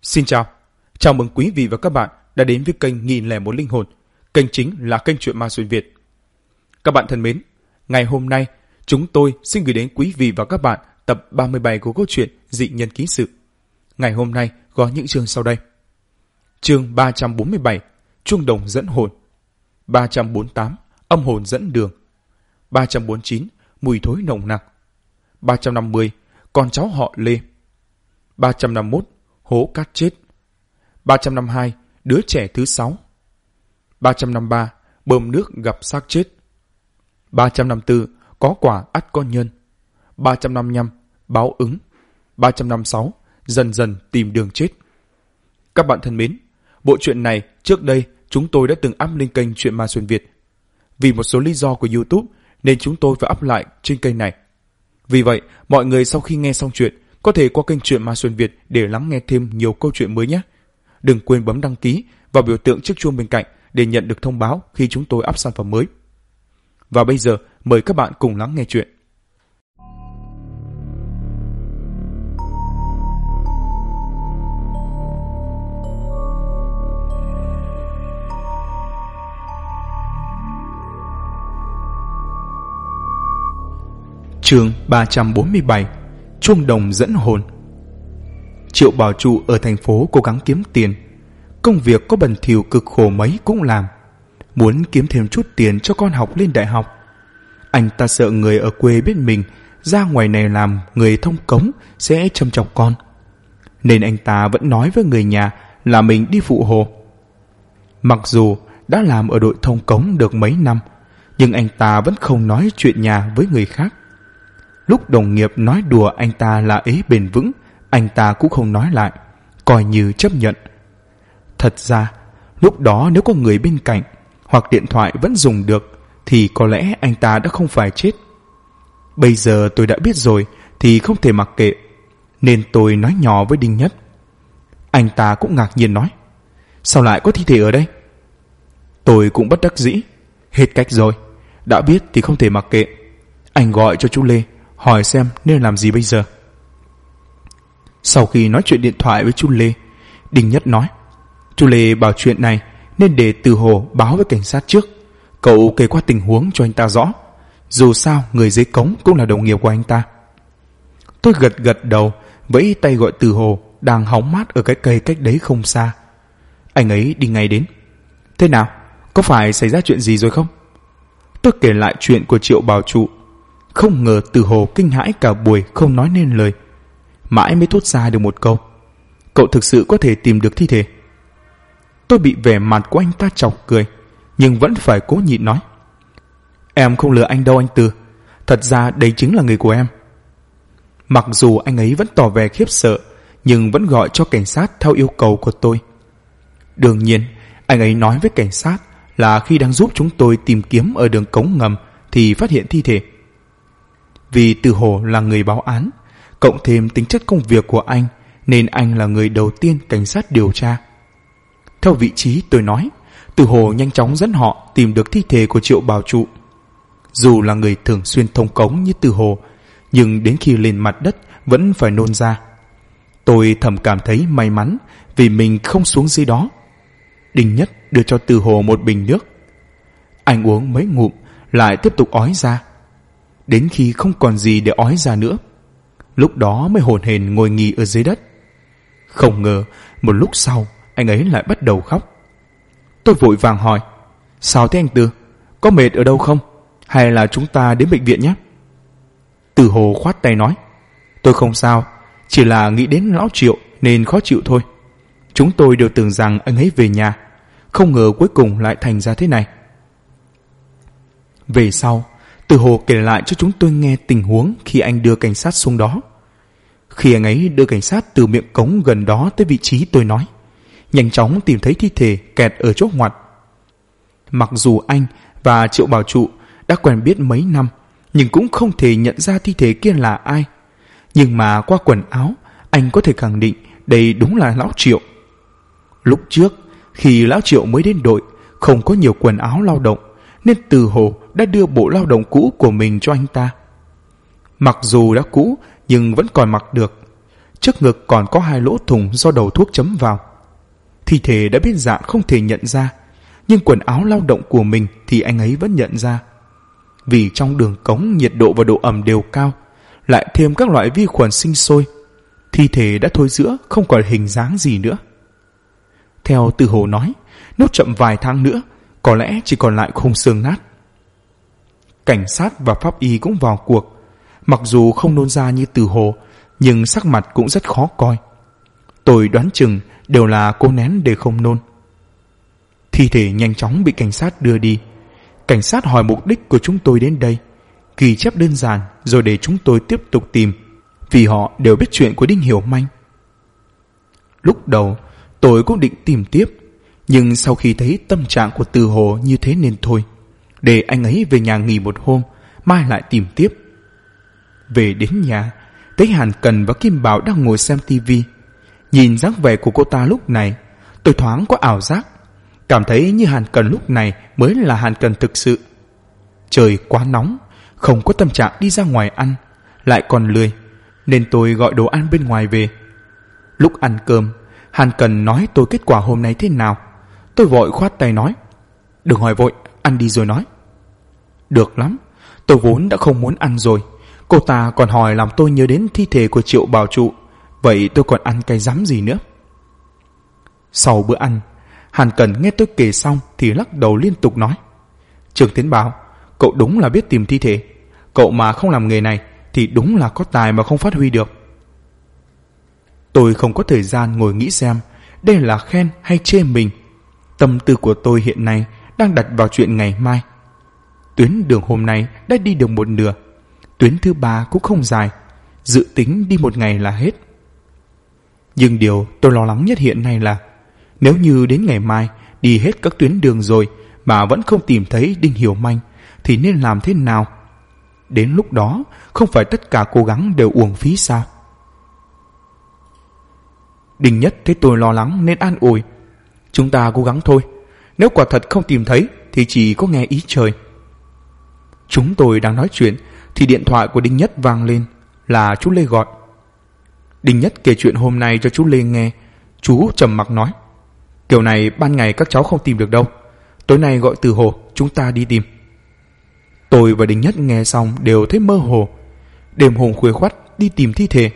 Xin chào mừng quý vị và các bạn đã đến với kênh 1001 Linh Hồn, kênh chính là kênh truyện ma xuyên Việt. Các bạn thân mến, ngày hôm nay chúng tôi xin gửi đến quý vị và các bạn tập 37 của câu chuyện Dị Nhân Ký Sự. Ngày hôm nay có những chương sau đây. Chương 347, Chuông đồng dẫn hồn. 348, âm hồn dẫn đường. 349, mùi thối nồng nặc. 350, con cháu họ Lê. 351, hố cát chết. 352, đứa trẻ thứ 6. 353, bơm nước gặp xác chết. 354, có quả ắt có nhân. 355, báo ứng. 356, dần dần tìm đường chết. Các bạn thân mến, bộ truyện này trước đây chúng tôi đã từng up lên kênh Truyện Ma Xuyên Việt. Vì một số lý do của YouTube nên chúng tôi phải up lại trên kênh này. Vì vậy, mọi người sau khi nghe xong chuyện có thể qua kênh Truyện Ma Xuyên Việt để lắng nghe thêm nhiều câu chuyện mới nhé. Đừng quên bấm đăng ký và biểu tượng chiếc chuông bên cạnh để nhận được thông báo khi chúng tôi up sản phẩm mới. Và bây giờ, mời các bạn cùng lắng nghe chuyện. Chương 347, Chuông đồng dẫn hồn. Triệu Bảo Trụ ở thành phố cố gắng kiếm tiền. Công việc có bần thỉu cực khổ mấy cũng làm. Muốn kiếm thêm chút tiền cho con học lên đại học. Anh ta sợ người ở quê biết mình ra ngoài này làm người thông cống sẽ châm chọc con. Nên anh ta vẫn nói với người nhà là mình đi phụ hồ. Mặc dù đã làm ở đội thông cống được mấy năm, nhưng anh ta vẫn không nói chuyện nhà với người khác. Lúc đồng nghiệp nói đùa anh ta là ế bền vững, anh ta cũng không nói lại, coi như chấp nhận. Thật ra, lúc đó nếu có người bên cạnh hoặc điện thoại vẫn dùng được thì có lẽ anh ta đã không phải chết. Bây giờ tôi đã biết rồi thì không thể mặc kệ, nên tôi nói nhỏ với Đinh Nhất. Anh ta cũng ngạc nhiên nói: sao lại có thi thể ở đây? Tôi cũng bất đắc dĩ: hết cách rồi, đã biết thì không thể mặc kệ. Anh gọi cho chú Lê hỏi xem nên làm gì bây giờ. Sau khi nói chuyện điện thoại với chú Lê, Đinh Nhất nói: chú Lê bảo chuyện này nên để Từ Hồ báo với cảnh sát trước. Cậu kể qua tình huống cho anh ta rõ. Dù sao người dưới cống cũng là đồng nghiệp của anh ta. Tôi gật đầu, vẫy tay gọi Từ Hồ đang hóng mát ở cái cây cách đấy không xa. Anh ấy đi ngay đến. Thế nào? Có phải xảy ra chuyện gì rồi không? Tôi kể lại chuyện của Triệu Bảo Trụ. Không ngờ Từ Hồ kinh hãi cả buổi không nói nên lời. Mãi mới thốt ra được một câu: cậu thực sự có thể tìm được thi thể? Tôi bị vẻ mặt của anh ta chọc cười, nhưng vẫn phải cố nhịn nói: em không lừa anh đâu anh Từ, thật ra đây chính là người của em. Mặc dù anh ấy vẫn tỏ vẻ khiếp sợ, nhưng vẫn gọi cho cảnh sát theo yêu cầu của tôi. Đương nhiên, anh ấy nói với cảnh sát là khi đang giúp chúng tôi tìm kiếm ở đường cống ngầm thì phát hiện thi thể. Vì Từ Hồ là người báo án, cộng thêm tính chất công việc của anh, nên anh là người đầu tiên cảnh sát điều tra. Theo vị trí tôi nói, Từ Hồ nhanh chóng dẫn họ tìm được thi thể của Triệu Bảo Trụ. Dù là người thường xuyên thông cống như Từ Hồ, nhưng đến khi lên mặt đất vẫn phải nôn ra. Tôi thầm cảm thấy may mắn vì mình không xuống dưới đó. Đinh Nhất đưa cho Từ Hồ một bình nước. Anh uống mấy ngụm lại tiếp tục ói ra, đến khi không còn gì để ói ra nữa. Lúc đó mới hổn hển ngồi nghỉ ở dưới đất. Không ngờ một lúc sau anh ấy lại bắt đầu khóc. Tôi vội vàng hỏi: sao thế anh Từ? Có mệt ở đâu không? Hay là chúng ta đến bệnh viện nhé? Từ Hồ khoát tay nói: tôi không sao, chỉ là nghĩ đến lão Triệu nên khó chịu thôi. Chúng tôi đều tưởng rằng anh ấy về nhà, không ngờ cuối cùng lại thành ra thế này. Về sau, Từ Hồ kể lại cho chúng tôi nghe tình huống khi anh đưa cảnh sát xuống đó. Khi anh ấy đưa cảnh sát từ miệng cống gần đó tới vị trí tôi nói, nhanh chóng tìm thấy thi thể kẹt ở chỗ ngoặt. Mặc dù anh và Triệu Bảo Trụ đã quen biết mấy năm, nhưng cũng không thể nhận ra thi thể kia là ai. Nhưng mà qua quần áo, anh có thể khẳng định đây đúng là lão Triệu. Lúc trước, khi lão Triệu mới đến đội, không có nhiều quần áo lao động, nên Từ Hồ đã đưa bộ lao động cũ của mình cho anh ta. Mặc dù đã cũ nhưng vẫn còn mặc được. trước ngực còn có 2 lỗ thủng do đầu thuốc chấm vào. Thi thể đã biến dạng không thể nhận ra, nhưng quần áo lao động của mình thì anh ấy vẫn nhận ra. Vì trong đường cống nhiệt độ và độ ẩm đều cao, lại thêm các loại vi khuẩn sinh sôi, thi thể đã thối rữa, không còn hình dáng gì nữa. Theo Từ Hồ nói, nếu chậm vài tháng nữa, có lẽ chỉ còn lại khung xương nát. Cảnh sát và pháp y cũng vào cuộc. Mặc dù không nôn ra như Từ Hồ, nhưng sắc mặt cũng rất khó coi. Tôi đoán chừng đều là cố nén để không nôn. Thi thể nhanh chóng bị cảnh sát đưa đi. Cảnh sát hỏi mục đích của chúng tôi đến đây, ghi chép đơn giản rồi để chúng tôi tiếp tục tìm, vì họ đều biết chuyện của Đinh Hiểu Manh. Lúc đầu tôi cũng định tìm tiếp, nhưng sau khi thấy tâm trạng của Từ Hồ như thế nên thôi, để anh ấy về nhà nghỉ một hôm, mai lại tìm tiếp. Về đến nhà, thấy Hàn Cần và Kim Bảo đang ngồi xem tivi. Nhìn dáng vẻ của cô ta lúc này, tôi thoáng có ảo giác, cảm thấy như Hàn Cần lúc này mới là Hàn Cần thực sự. Trời quá nóng, không có tâm trạng đi ra ngoài ăn, lại còn lười, nên tôi gọi đồ ăn bên ngoài về. Lúc ăn cơm, Hàn Cần nói tôi kết quả hôm nay thế nào. Tôi vội khoát tay nói, đừng hỏi vội, ăn đi rồi nói. Được lắm, tôi vốn đã không muốn ăn rồi. Cô ta còn hỏi làm tôi nhớ đến thi thể của Triệu Bảo Trụ, vậy tôi còn ăn cái rắm gì nữa. Sau bữa ăn, Hàn Cần nghe tôi kể xong thì lắc đầu liên tục nói, Trương Tiến Bảo, cậu đúng là biết tìm thi thể. Cậu mà không làm nghề này thì đúng là có tài mà không phát huy được. Tôi không có thời gian ngồi nghĩ xem đây là khen hay chê mình. Tâm tư của tôi hiện nay đang đặt vào chuyện ngày mai. Tuyến đường hôm nay đã đi được một nửa, tuyến thứ 3 cũng không dài, dự tính đi một ngày là hết. Nhưng điều tôi lo lắng nhất hiện nay là nếu như đến ngày mai đi hết các tuyến đường rồi mà vẫn không tìm thấy Đinh Hiểu Manh thì nên làm thế nào? Đến lúc đó không phải tất cả cố gắng đều uổng phí sao? Đinh Nhất thấy tôi lo lắng nên an ủi, chúng ta cố gắng thôi, nếu quả thật không tìm thấy thì chỉ có nghe ý trời. Chúng tôi đang nói chuyện thì điện thoại của Đinh Nhất vang lên, là chú Lê gọi. Đinh Nhất kể chuyện hôm nay cho chú Lê nghe. Chú trầm mặc nói, kiểu này ban ngày các cháu không tìm được đâu, tối nay gọi Từ Hồ, chúng ta đi tìm. Tôi và Đinh Nhất nghe xong đều thấy mơ hồ. Đêm hôm khuya khoắt đi tìm thi thể.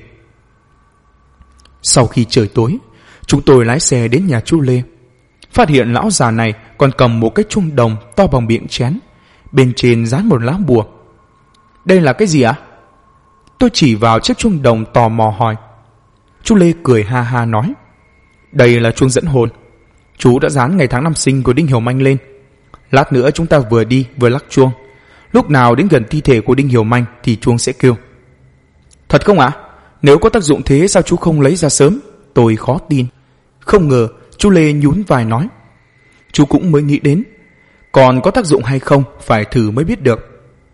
Sau khi trời tối, chúng tôi lái xe đến nhà chú Lê, phát hiện lão già này còn cầm một cái chuông đồng to bằng miệng chén, bên trên dán một lá bùa. Đây là cái gì ạ? Tôi chỉ vào chiếc chuông đồng tò mò hỏi. Chú Lê cười ha ha nói, đây là chuông dẫn hồn. Chú đã dán ngày tháng năm sinh của Đinh Hiểu Manh lên. Lát nữa chúng ta vừa đi vừa lắc chuông, lúc nào đến gần thi thể của Đinh Hiểu Manh thì chuông sẽ kêu. Thật không ạ? Nếu có tác dụng thế sao chú không lấy ra sớm? Tôi khó tin. Không ngờ chú Lê nhún vai nói, chú cũng mới nghĩ đến, còn có tác dụng hay không phải thử mới biết được.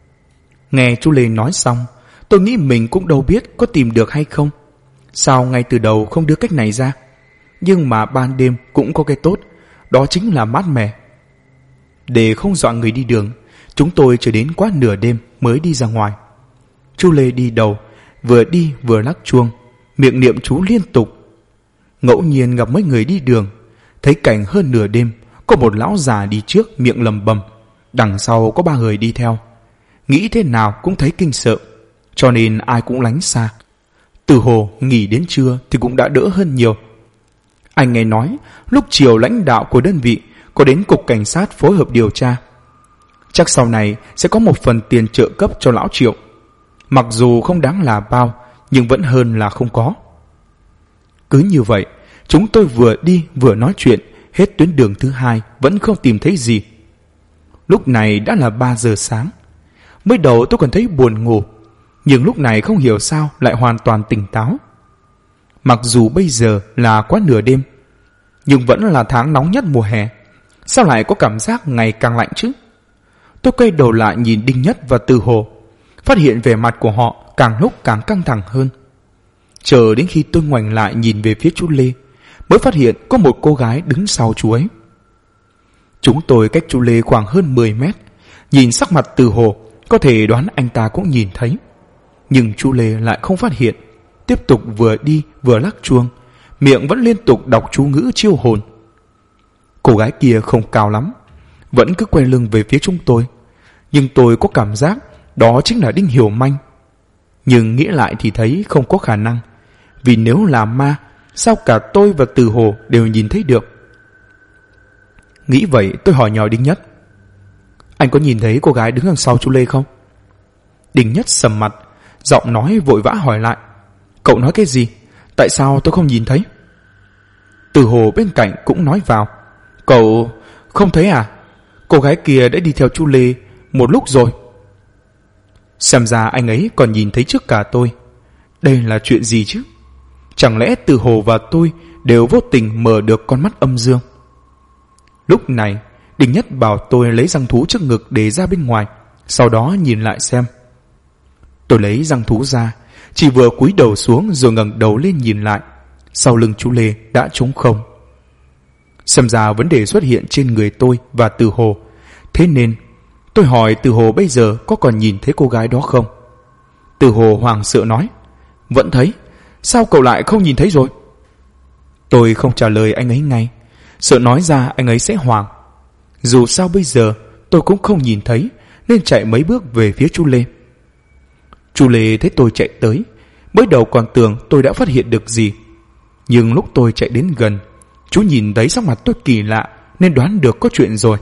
Nghe chú Lê nói xong, tôi nghĩ mình cũng đâu biết có tìm được hay không. Sao ngay từ đầu không đưa cách này ra? Nhưng mà ban đêm cũng có cái tốt, đó chính là mát mẻ. Để không dọa người đi đường, chúng tôi chờ đến quá nửa đêm mới đi ra ngoài. Chú Lê đi đầu, vừa đi vừa lắc chuông, miệng niệm chú liên tục. Ngẫu nhiên gặp mấy người đi đường, thấy cảnh hơn nửa đêm có một lão già đi trước miệng lầm bầm, đằng sau có 3 người đi theo. Nghĩ thế nào cũng thấy kinh sợ, cho nên ai cũng lánh xa. Từ Hồ nghỉ đến trưa thì cũng đã đỡ hơn nhiều. Anh nghe nói lúc chiều lãnh đạo của đơn vị có đến cục cảnh sát phối hợp điều tra. Chắc sau này sẽ có một phần tiền trợ cấp cho lão Triệu. Mặc dù không đáng là bao, nhưng vẫn hơn là không có. Cứ như vậy, chúng tôi vừa đi vừa nói chuyện, hết tuyến đường thứ 2 vẫn không tìm thấy gì. Lúc này đã là 3 giờ sáng. Mới đầu tôi còn thấy buồn ngủ, nhưng lúc này không hiểu sao lại hoàn toàn tỉnh táo. Mặc dù bây giờ là quá nửa đêm, nhưng vẫn là tháng nóng nhất mùa hè. Sao lại có cảm giác ngày càng lạnh chứ? Tôi quay đầu lại nhìn Đinh Nhất và Từ Hồ, phát hiện vẻ mặt của họ càng lúc càng căng thẳng hơn. Chờ đến khi tôi ngoảnh lại nhìn về phía chú Lê, mới phát hiện có một cô gái đứng sau chú ấy. Chúng tôi cách chú Lê khoảng hơn 10 mét. Nhìn sắc mặt Từ Hồ, có thể đoán anh ta cũng nhìn thấy. Nhưng chú Lê lại không phát hiện. tiếp tục vừa đi vừa lắc chuông, miệng vẫn liên tục đọc chú ngữ chiêu hồn. Cô gái kia không cao lắm, vẫn cứ quay lưng về phía chúng tôi, nhưng tôi có cảm giác đó chính là Đinh Hiểu Manh. Nhưng nghĩ lại thì thấy không có khả năng, vì nếu là ma, sao cả tôi và Từ Hồ đều nhìn thấy được. Nghĩ vậy tôi hỏi nhỏ Đinh Nhất: anh có nhìn thấy cô gái đứng đằng sau chú Lê không? Đinh Nhất sầm mặt, giọng nói vội vã hỏi lại: cậu nói cái gì? Tại sao tôi không nhìn thấy? Từ Hồ bên cạnh cũng nói vào: cậu không thấy à? Cô gái kia đã đi theo chú Lê một lúc rồi. Xem ra anh ấy còn nhìn thấy trước cả tôi. Đây là chuyện gì chứ? Chẳng lẽ Từ Hồ và tôi đều vô tình mở được con mắt âm dương? Lúc này Đinh Nhất bảo tôi lấy răng thú trước ngực để ra bên ngoài, sau đó nhìn lại xem. Tôi lấy răng thú ra, chỉ vừa cúi đầu xuống rồi ngẩng đầu lên nhìn lại, sau lưng chú Lê đã trống không. Xem ra vấn đề xuất hiện trên người tôi và Từ Hồ, thế nên tôi hỏi Từ Hồ bây giờ có còn nhìn thấy cô gái đó không. Từ Hồ hoảng sợ nói: vẫn thấy. Sao cậu lại không nhìn thấy rồi? Tôi không trả lời anh ấy ngay, sợ nói ra anh ấy sẽ hoảng. Dù sao bây giờ tôi cũng không nhìn thấy, nên chạy mấy bước về phía chú Lê. Chú Lê thấy tôi chạy tới, mới đầu còn tưởng tôi đã phát hiện được gì, nhưng lúc tôi chạy đến gần, chú nhìn thấy sắc mặt tôi kỳ lạ nên đoán được có chuyện rồi.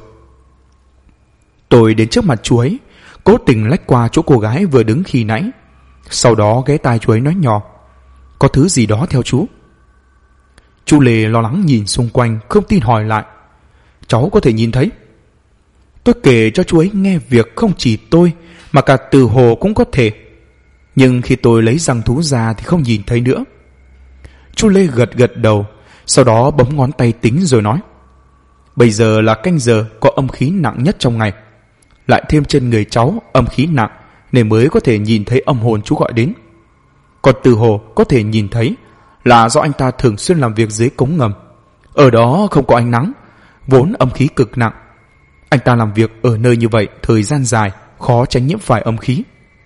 Tôi đến trước mặt chú ấy, cố tình lách qua chỗ cô gái vừa đứng khi nãy, sau đó ghé tai chú ấy nói nhỏ: có thứ gì đó theo chú. Chú Lê lo lắng nhìn xung quanh, không tin hỏi lại: cháu có thể nhìn thấy? Tôi kể cho chú ấy nghe việc không chỉ tôi mà cả Từ Hồ cũng có thể, nhưng khi tôi lấy răng thú ra thì không nhìn thấy nữa. Chú Lê gật gật đầu, sau đó bấm ngón tay tính rồi nói: bây giờ là canh giờ có âm khí nặng nhất trong ngày, lại thêm trên người cháu âm khí nặng nên mới có thể nhìn thấy âm hồn chú gọi đến. Còn Từ Hồ có thể nhìn thấy là do anh ta thường xuyên làm việc dưới cống ngầm, ở đó không có ánh nắng, vốn âm khí cực nặng. Anh ta làm việc ở nơi như vậy thời gian dài, khó tránh nhiễm phải âm khí.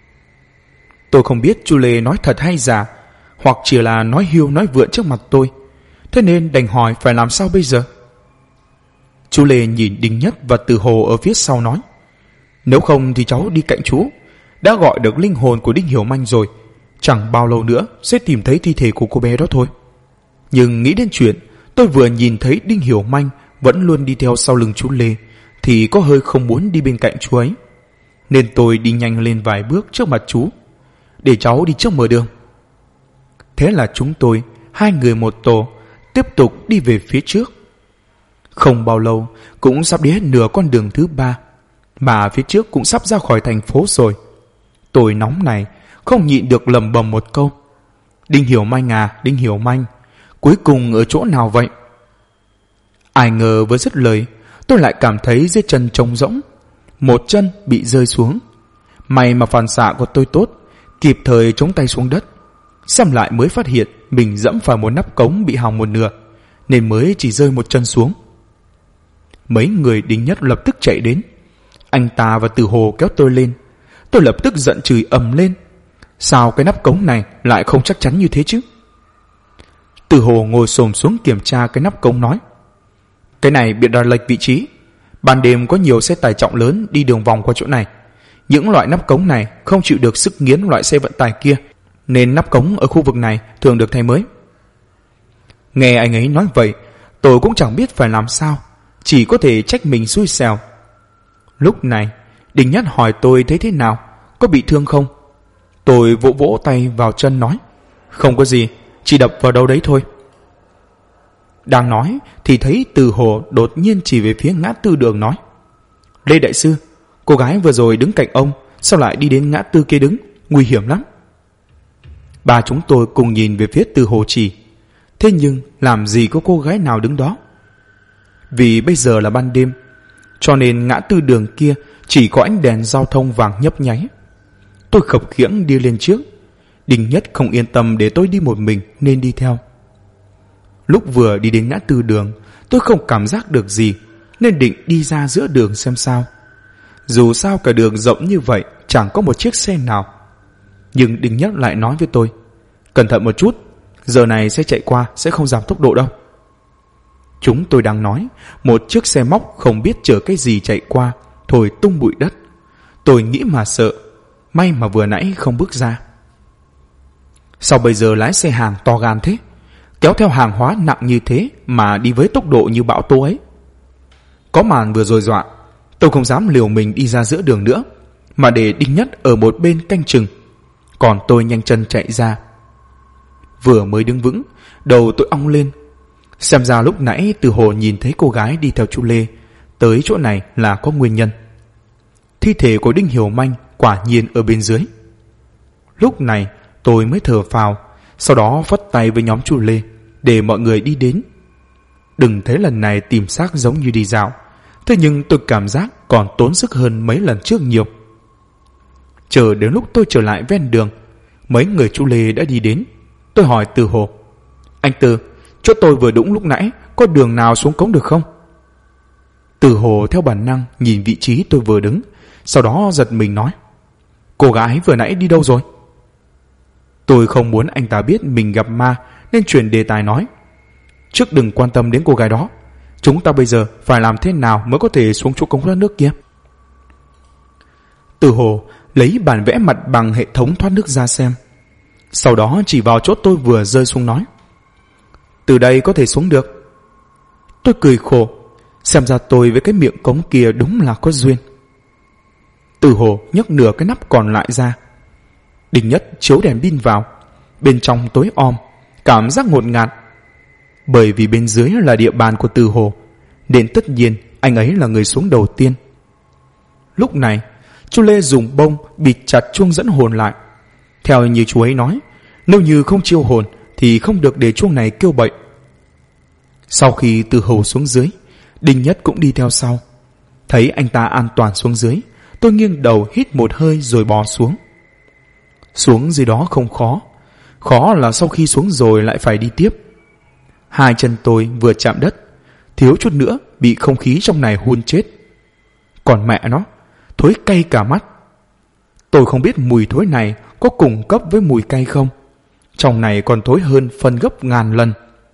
Tôi không biết chú Lê nói thật hay giả, hoặc chỉ là nói hiu nói vượn trước mặt tôi, thế nên đành hỏi phải làm sao bây giờ. Chú Lê nhìn Đinh Nhất và Từ Hồ ở phía sau nói: nếu không thì cháu đi cạnh chú, đã gọi được linh hồn của Đinh Hiểu Manh rồi, chẳng bao lâu nữa sẽ tìm thấy thi thể của cô bé đó thôi. Nhưng nghĩ đến chuyện tôi vừa nhìn thấy Đinh Hiểu Manh vẫn luôn đi theo sau lưng chú Lê, thì có hơi không muốn đi bên cạnh chú ấy, nên tôi đi nhanh lên vài bước trước mặt chú, để cháu đi trước mở đường. Thế là chúng tôi, hai người một tổ, tiếp tục đi về phía trước. Không bao lâu cũng sắp đi hết nửa con đường thứ 3, mà phía trước cũng sắp ra khỏi thành phố rồi. Tôi nóng này không nhịn được lẩm bẩm một câu: Đinh Hiểu Manh à, Đinh Hiểu Manh, cuối cùng ở chỗ nào vậy? Ai ngờ vừa dứt lời, tôi lại cảm thấy dưới chân trống rỗng, một chân bị rơi xuống. May mà phản xạ của tôi tốt, kịp thời chống tay xuống đất. Xem lại mới phát hiện mình dẫm phải một nắp cống bị hỏng một nửa, nên mới chỉ rơi một chân xuống. Mấy người Đinh Nhất lập tức chạy đến. Anh ta và Từ Hồ kéo tôi lên. Tôi lập tức giận chửi ầm lên: sao cái nắp cống này lại không chắc chắn như thế chứ? Từ Hồ ngồi xổm xuống kiểm tra cái nắp cống nói: cái này bị ra lệch vị trí, ban đêm có nhiều xe tải trọng lớn đi đường vòng qua chỗ này. Những loại nắp cống này không chịu được sức nghiến loại xe vận tải kia, nên nắp cống ở khu vực này thường được thay mới. Nghe anh ấy nói vậy, tôi cũng chẳng biết phải làm sao, chỉ có thể trách mình xui xẻo. Lúc này Đinh Nhất hỏi tôi thấy thế nào, có bị thương không? Tôi vỗ vỗ tay vào chân nói: không có gì, chỉ đập vào đâu đấy thôi. Đang nói thì thấy Từ Hồ đột nhiên chỉ về phía ngã tư đường nói: Lê đại sư, cô gái vừa rồi đứng cạnh ông, sao lại đi đến ngã tư kia đứng, nguy hiểm lắm. Ba chúng tôi cùng nhìn về phía Từ Hồ chỉ, thế nhưng làm gì có cô gái nào đứng đó. Vì bây giờ là ban đêm, cho nên ngã tư đường kia chỉ có ánh đèn giao thông vàng nhấp nháy. Tôi khập khiễng đi lên trước. Đinh Nhất không yên tâm để tôi đi một mình nên đi theo. Lúc vừa đi đến ngã tư đường, tôi không cảm giác được gì nên định đi ra giữa đường xem sao. Dù sao cả đường rộng như vậy chẳng có một chiếc xe nào. Nhưng Đinh Nhất lại nói với tôi: cẩn thận một chút, giờ này xe chạy qua sẽ không giảm tốc độ đâu. Chúng tôi đang nói, một chiếc xe móc không biết chở cái gì chạy qua, thổi tung bụi đất. Tôi nghĩ mà sợ, may mà vừa nãy không bước ra. Sao bây giờ lái xe hàng to gan thế, kéo theo hàng hóa nặng như thế mà đi với tốc độ như bão tố ấy? Có màn vừa rồi dọa, tôi không dám liều mình đi ra giữa đường nữa, mà để Đinh Nhất ở một bên canh chừng. Còn tôi nhanh chân chạy ra. Vừa mới đứng vững, đầu tôi ong lên. Xem ra lúc nãy Từ Hồ nhìn thấy cô gái đi theo chú Lê tới chỗ này là có nguyên nhân. Thi thể của Đinh Hiểu Manh quả nhiên ở bên dưới. Lúc này tôi mới thở phào, sau đó phất tay với nhóm chú Lê để mọi người đi đến. Đừng thấy lần này tìm xác giống như đi dạo, thế nhưng tôi cảm giác còn tốn sức hơn mấy lần trước nhiều. Chờ đến lúc tôi trở lại ven đường, mấy người chú Lê đã đi đến. Tôi hỏi Từ Hồ: anh Từ, chỗ tôi vừa đũng lúc nãy có đường nào xuống cống được không? Từ Hồ theo bản năng nhìn vị trí tôi vừa đứng, sau đó giật mình nói: cô gái vừa nãy đi đâu rồi? Tôi không muốn anh ta biết mình gặp ma nên chuyển đề tài nói: trước đừng quan tâm đến cô gái đó, chúng ta bây giờ phải làm thế nào mới có thể xuống chỗ cống thoát nước kia? Từ Hồ lấy bản vẽ mặt bằng hệ thống thoát nước ra xem, sau đó chỉ vào chỗ tôi vừa rơi xuống nói: từ đây có thể xuống được. Tôi cười khổ, xem ra tôi với cái miệng cống kia đúng là có duyên. Từ Hồ nhấc nửa cái nắp còn lại ra. Đinh Nhất chiếu đèn pin vào, bên trong tối om, cảm giác ngột ngạt. Bởi vì bên dưới là địa bàn của Từ Hồ, nên tất nhiên anh ấy là người xuống đầu tiên. Lúc này chú Lê dùng bông bịt chặt chuông dẫn hồn lại. Theo như chú ấy nói, nếu như không chiêu hồn thì không được để chuông này kêu bậy. Sau khi Từ Hồ xuống dưới, Đinh Nhất cũng đi theo sau. Thấy anh ta an toàn xuống dưới, tôi nghiêng đầu hít một hơi rồi bò xuống. Xuống dưới đó không khó, khó là sau khi xuống rồi lại phải đi tiếp. Hai chân tôi vừa chạm đất, thiếu chút nữa bị không khí trong này hun chết. Còn mẹ nó, thối cay cả mắt. Tôi không biết mùi thối này có cùng cấp với mùi cay không. Trong này còn thối hơn phần gấp ngàn lần.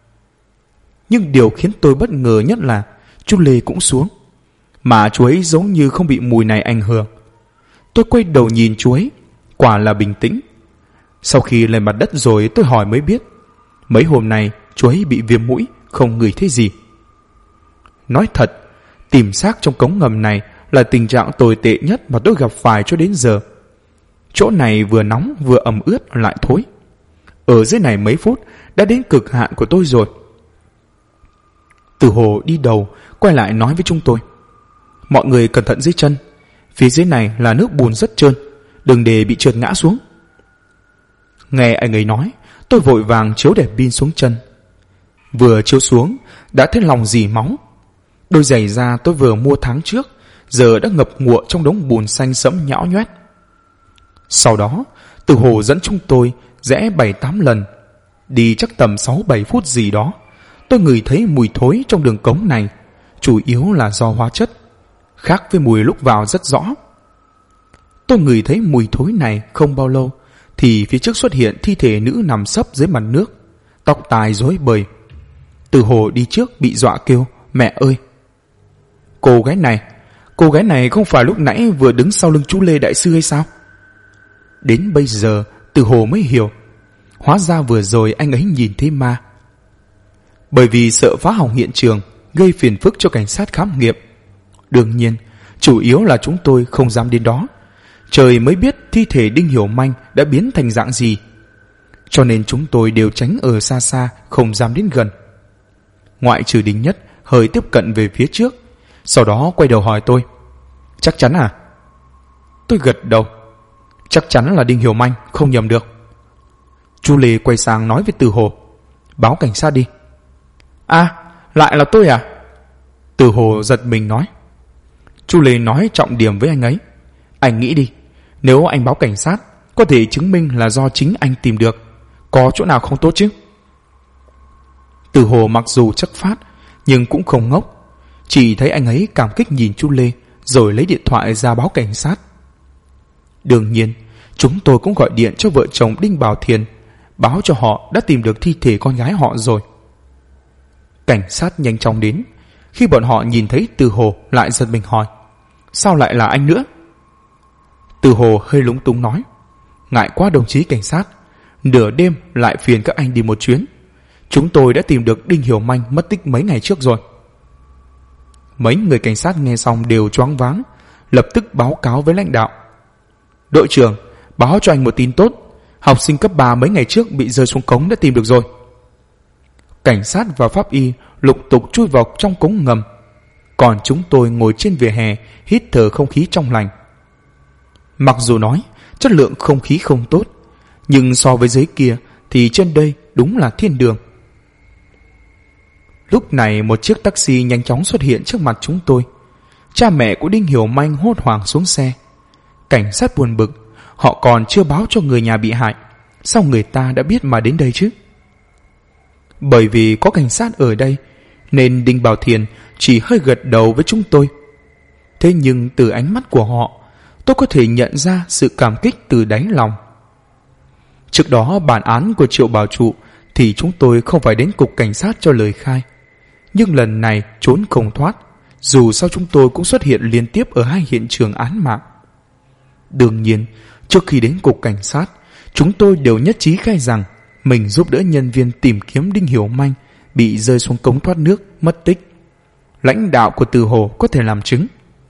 Nhưng điều khiến tôi bất ngờ nhất là chú Lê cũng xuống, mà chú ấy giống như không bị mùi này ảnh hưởng. Tôi quay đầu nhìn chú ấy, quả là bình tĩnh. Sau khi lên mặt đất rồi tôi hỏi mới biết, mấy hôm nay chú ấy bị viêm mũi, không ngửi thấy gì. Nói thật, tìm xác trong cống ngầm này là tình trạng tồi tệ nhất mà tôi gặp phải cho đến giờ. Chỗ này vừa nóng vừa ẩm ướt lại thối. Ở dưới này mấy phút đã đến cực hạn của tôi rồi. Từ Hồ đi đầu quay lại nói với chúng tôi: mọi người cẩn thận dưới chân, phía dưới này là nước bùn rất trơn, đừng để bị trượt ngã xuống. Nghe anh ấy nói, tôi vội vàng chiếu đèn pin xuống chân. Vừa chiếu xuống đã thấy lòng dì máu. Đôi giày da tôi vừa mua tháng trước giờ đã ngập ngụa trong đống bùn xanh sẫm nhão nhoét. Sau đó Từ Hồ dẫn chúng tôi rẽ 7-8 lần, đi chắc tầm 6-7 phút gì đó. Tôi ngửi thấy mùi thối trong đường cống này, chủ yếu là do hóa chất, khác với mùi lúc vào rất rõ. Tôi ngửi thấy mùi thối này không bao lâu thì phía trước xuất hiện thi thể nữ nằm sấp dưới mặt nước, tóc tai rối bời. Từ Hồ đi trước bị dọa kêu: mẹ ơi! Cô gái này không phải lúc nãy vừa đứng sau lưng chú Lê đại sư hay sao? Đến bây giờ Từ Hồ mới hiểu, hóa ra vừa rồi anh ấy nhìn thấy ma. Bởi vì sợ phá hỏng hiện trường, gây phiền phức cho cảnh sát khám nghiệm. Đương nhiên, chủ yếu là chúng tôi không dám đến đó. Trời mới biết thi thể Đinh Hiểu Manh đã biến thành dạng gì, cho nên chúng tôi đều tránh ở xa xa, không dám đến gần. Ngoại trừ Đinh Nhất hơi tiếp cận về phía trước, sau đó quay đầu hỏi tôi: chắc chắn à? Tôi gật đầu. Chắc chắn là Đinh Hiểu Manh, không nhầm được. Chú Lê quay sang nói với Từ Hồ: báo cảnh sát đi. À, lại là tôi à? Từ Hồ giật mình nói. Chú Lê nói trọng điểm với anh ấy: anh nghĩ đi, nếu anh báo cảnh sát, có thể chứng minh là do chính anh tìm được, có chỗ nào không tốt chứ? Từ Hồ mặc dù chắc phát nhưng cũng không ngốc, chỉ thấy anh ấy cảm kích nhìn chú Lê rồi lấy điện thoại ra báo cảnh sát. Đương nhiên chúng tôi cũng gọi điện cho vợ chồng Đinh Bảo Thiền, báo cho họ đã tìm được thi thể con gái họ rồi. Cảnh sát nhanh chóng đến. Khi bọn họ nhìn thấy Từ Hồ lại giật mình hỏi: sao lại là anh nữa? Từ Hồ hơi lúng túng nói: ngại quá đồng chí cảnh sát, nửa đêm lại phiền các anh đi một chuyến. Chúng tôi đã tìm được Đinh Hiểu Manh mất tích mấy ngày trước rồi. Mấy người cảnh sát nghe xong đều choáng váng, lập tức báo cáo với lãnh đạo: đội trưởng, báo cho anh một tin tốt, học sinh cấp 3 mấy ngày trước bị rơi xuống cống đã tìm được rồi. Cảnh sát và pháp y lục tục chui vào trong cống ngầm, còn chúng tôi ngồi trên vỉa hè hít thở không khí trong lành. Mặc dù nói chất lượng không khí không tốt, nhưng so với dưới kia thì trên đây đúng là thiên đường. Lúc này một chiếc taxi nhanh chóng xuất hiện trước mặt chúng tôi. Cha mẹ của Đinh Hiểu Manh hốt hoảng xuống xe. Cảnh sát buồn bực, họ còn chưa báo cho người nhà bị hại, sao người ta đã biết mà đến đây chứ? Bởi vì có cảnh sát ở đây nên Đinh Bảo Thiền chỉ hơi gật đầu với chúng tôi. Thế nhưng từ ánh mắt của họ, tôi có thể nhận ra sự cảm kích từ đáy lòng. Trước đó bản án của Triệu Bảo Trụ thì chúng tôi không phải đến cục cảnh sát cho lời khai, nhưng lần này trốn không thoát, dù sao chúng tôi cũng xuất hiện liên tiếp ở hai hiện trường án mạng. Đương nhiên, trước khi đến cục cảnh sát, chúng tôi đều nhất trí khai rằng mình giúp đỡ nhân viên tìm kiếm Đinh Hiểu Manh bị rơi xuống cống thoát nước mất tích. Lãnh đạo của Từ Hồ có thể làm chứng.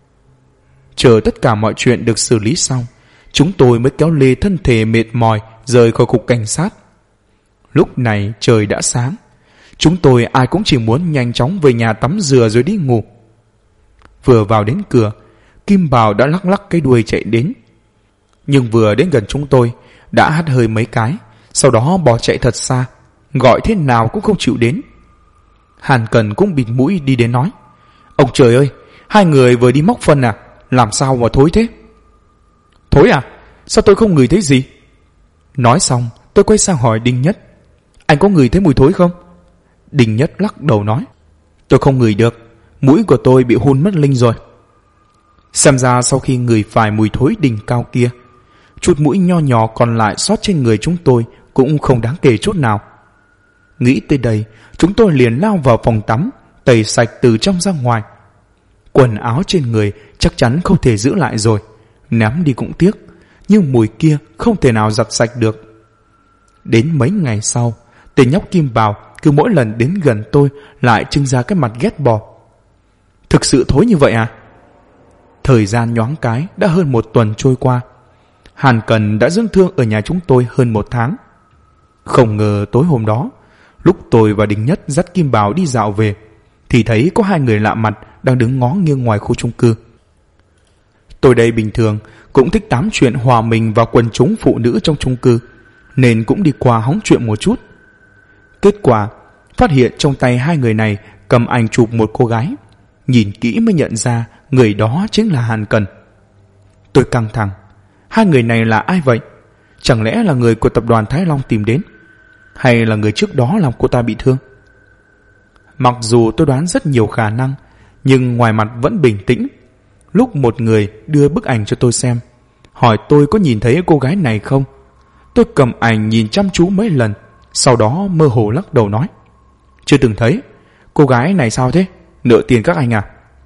Chờ tất cả mọi chuyện được xử lý xong, chúng tôi mới kéo lê thân thể mệt mỏi rời khỏi cục cảnh sát. Lúc này trời đã sáng, chúng tôi ai cũng chỉ muốn nhanh chóng về nhà tắm rửa rồi đi ngủ. Vừa vào đến cửa, Kim Bảo đã lắc lắc cái đuôi chạy đến, nhưng vừa đến gần chúng tôi đã hắt hơi mấy cái, sau đó bỏ chạy thật xa, gọi thế nào cũng không chịu đến. Hàn Cần cũng bịt mũi đi đến nói: ông trời ơi, hai người vừa đi móc phân à, làm sao mà thối thế? Thối à? Sao tôi không ngửi thấy gì? Nói xong tôi quay sang hỏi Đinh Nhất: anh có ngửi thấy mùi thối không? Đinh Nhất lắc đầu nói: tôi không ngửi được, mũi của tôi bị hun mất linh rồi. Xem ra sau khi ngửi phải mùi thối đỉnh cao kia, chút mũi nho nhỏ còn lại sót trên người chúng tôi cũng không đáng kể chút nào. Nghĩ tới đây, chúng tôi liền lao vào phòng tắm, tẩy sạch từ trong ra ngoài. Quần áo trên người chắc chắn không thể giữ lại rồi, ném đi cũng tiếc, nhưng mùi kia không thể nào giặt sạch được. Đến mấy ngày sau, tên nhóc Kim Bảo cứ mỗi lần đến gần tôi lại trưng ra cái mặt ghét bỏ. Thực sự thối như vậy à? Thời gian nhoáng cái đã hơn 1 tuần trôi qua. Hàn Cần đã dưỡng thương ở nhà chúng tôi hơn 1 tháng. Không ngờ tối hôm đó, lúc tôi và Đinh Nhất dắt Kim Bảo đi dạo về, thì thấy có 2 người lạ mặt đang đứng ngó nghiêng ngoài khu chung cư. Tôi đây bình thường cũng thích tám chuyện hòa mình vào quần chúng phụ nữ trong chung cư, nên cũng đi qua hóng chuyện một chút. Kết quả phát hiện trong tay 2 người này cầm ảnh chụp một cô gái. Nhìn kỹ mới nhận ra người đó chính là Hàn Cần. Tôi căng thẳng, 2 người này là ai vậy? Chẳng lẽ là người của tập đoàn Thái Long tìm đến, hay là người trước đó làm cô ta bị thương? Mặc dù tôi đoán rất nhiều khả năng, nhưng ngoài mặt vẫn bình tĩnh. Lúc một người đưa bức ảnh cho tôi xem, hỏi tôi có nhìn thấy cô gái này không. Tôi cầm ảnh nhìn chăm chú mấy lần, sau đó mơ hồ lắc đầu nói: chưa từng thấy. Cô gái này sao thế? Nợ tiền các anh à?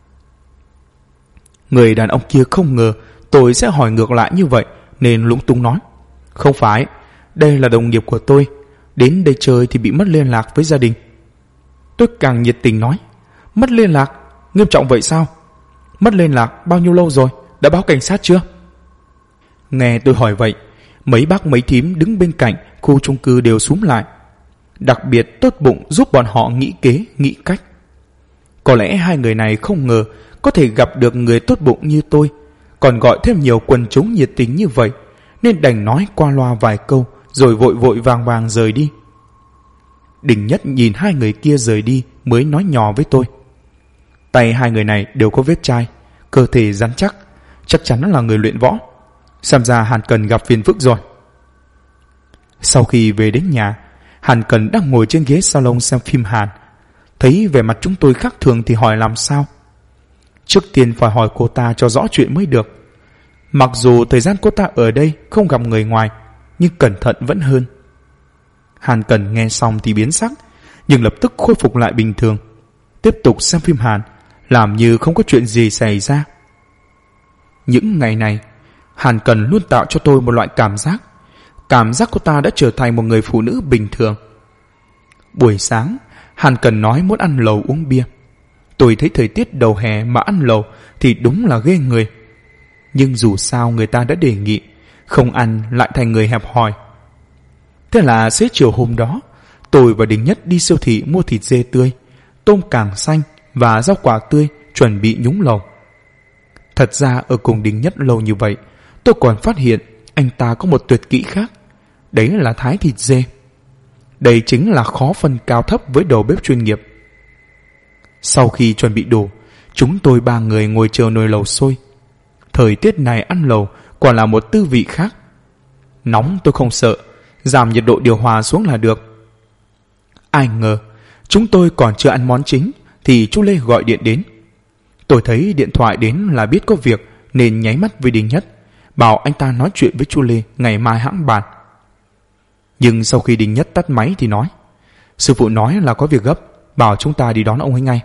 Người đàn ông kia không ngờ tôi sẽ hỏi ngược lại như vậy, nên lúng túng nói: không phải, đây là đồng nghiệp của tôi, đến đây chơi thì bị mất liên lạc với gia đình. Tôi càng nhiệt tình nói: mất liên lạc? Nghiêm trọng vậy sao? Mất liên lạc bao nhiêu lâu rồi? Đã báo cảnh sát chưa? Nghe tôi hỏi vậy, mấy bác mấy thím đứng bên cạnh khu chung cư đều xúm lại, đặc biệt tốt bụng giúp bọn họ nghĩ kế nghĩ cách. Có lẽ 2 người này không ngờ có thể gặp được người tốt bụng như tôi, còn gọi thêm nhiều quần chúng nhiệt tình như vậy, nên đành nói qua loa vài câu rồi vội vội vàng vàng rời đi. Đinh Nhất nhìn 2 người kia rời đi mới nói nhỏ với tôi: tay 2 người này đều có vết chai, cơ thể rắn chắc chắn là người luyện võ. Xem ra Hàn Cần gặp phiền phức rồi. Sau khi về đến nhà, Hàn Cần đang ngồi trên ghế salon xem phim Hàn. Thấy vẻ mặt chúng tôi khác thường thì hỏi làm sao. Trước tiên phải hỏi cô ta cho rõ chuyện mới được. Mặc dù thời gian cô ta ở đây không gặp người ngoài, nhưng cẩn thận vẫn hơn. Hàn Cần nghe xong thì biến sắc, nhưng lập tức khôi phục lại bình thường, tiếp tục xem phim Hàn, làm như không có chuyện gì xảy ra. Những ngày này, Hàn Cần luôn tạo cho tôi một loại cảm giác cô ta đã trở thành một người phụ nữ bình thường. Buổi sáng, Hàn Cần nói muốn ăn lẩu uống bia. Tôi thấy thời tiết đầu hè mà ăn lẩu thì đúng là ghê người. Nhưng dù sao người ta đã đề nghị, không ăn lại thành người hẹp hòi. Thế là xế chiều hôm đó, tôi và Đình Nhất đi siêu thị mua thịt dê tươi, tôm càng xanh và rau quả tươi chuẩn bị nhúng lẩu. Thật ra ở cùng Đình Nhất lâu như vậy, tôi còn phát hiện anh ta có một tuyệt kỹ khác. Đấy là thái thịt dê. Đây chính là khó phân cao thấp với đầu bếp chuyên nghiệp. Sau khi chuẩn bị đủ, chúng tôi 3 người ngồi chờ nồi lẩu sôi. Thời tiết này ăn lẩu còn là một tư vị khác. Nóng tôi không sợ, giảm nhiệt độ điều hòa xuống là được. Ai ngờ, chúng tôi còn chưa ăn món chính thì chú Lê gọi điện đến. Tôi thấy điện thoại đến là biết có việc nên nháy mắt với Đình Nhất, bảo anh ta nói chuyện với chú Lê ngày mai hãng bàn. Nhưng sau khi Đình Nhất tắt máy thì nói, sư phụ nói là có việc gấp, bảo chúng ta đi đón ông ấy ngay.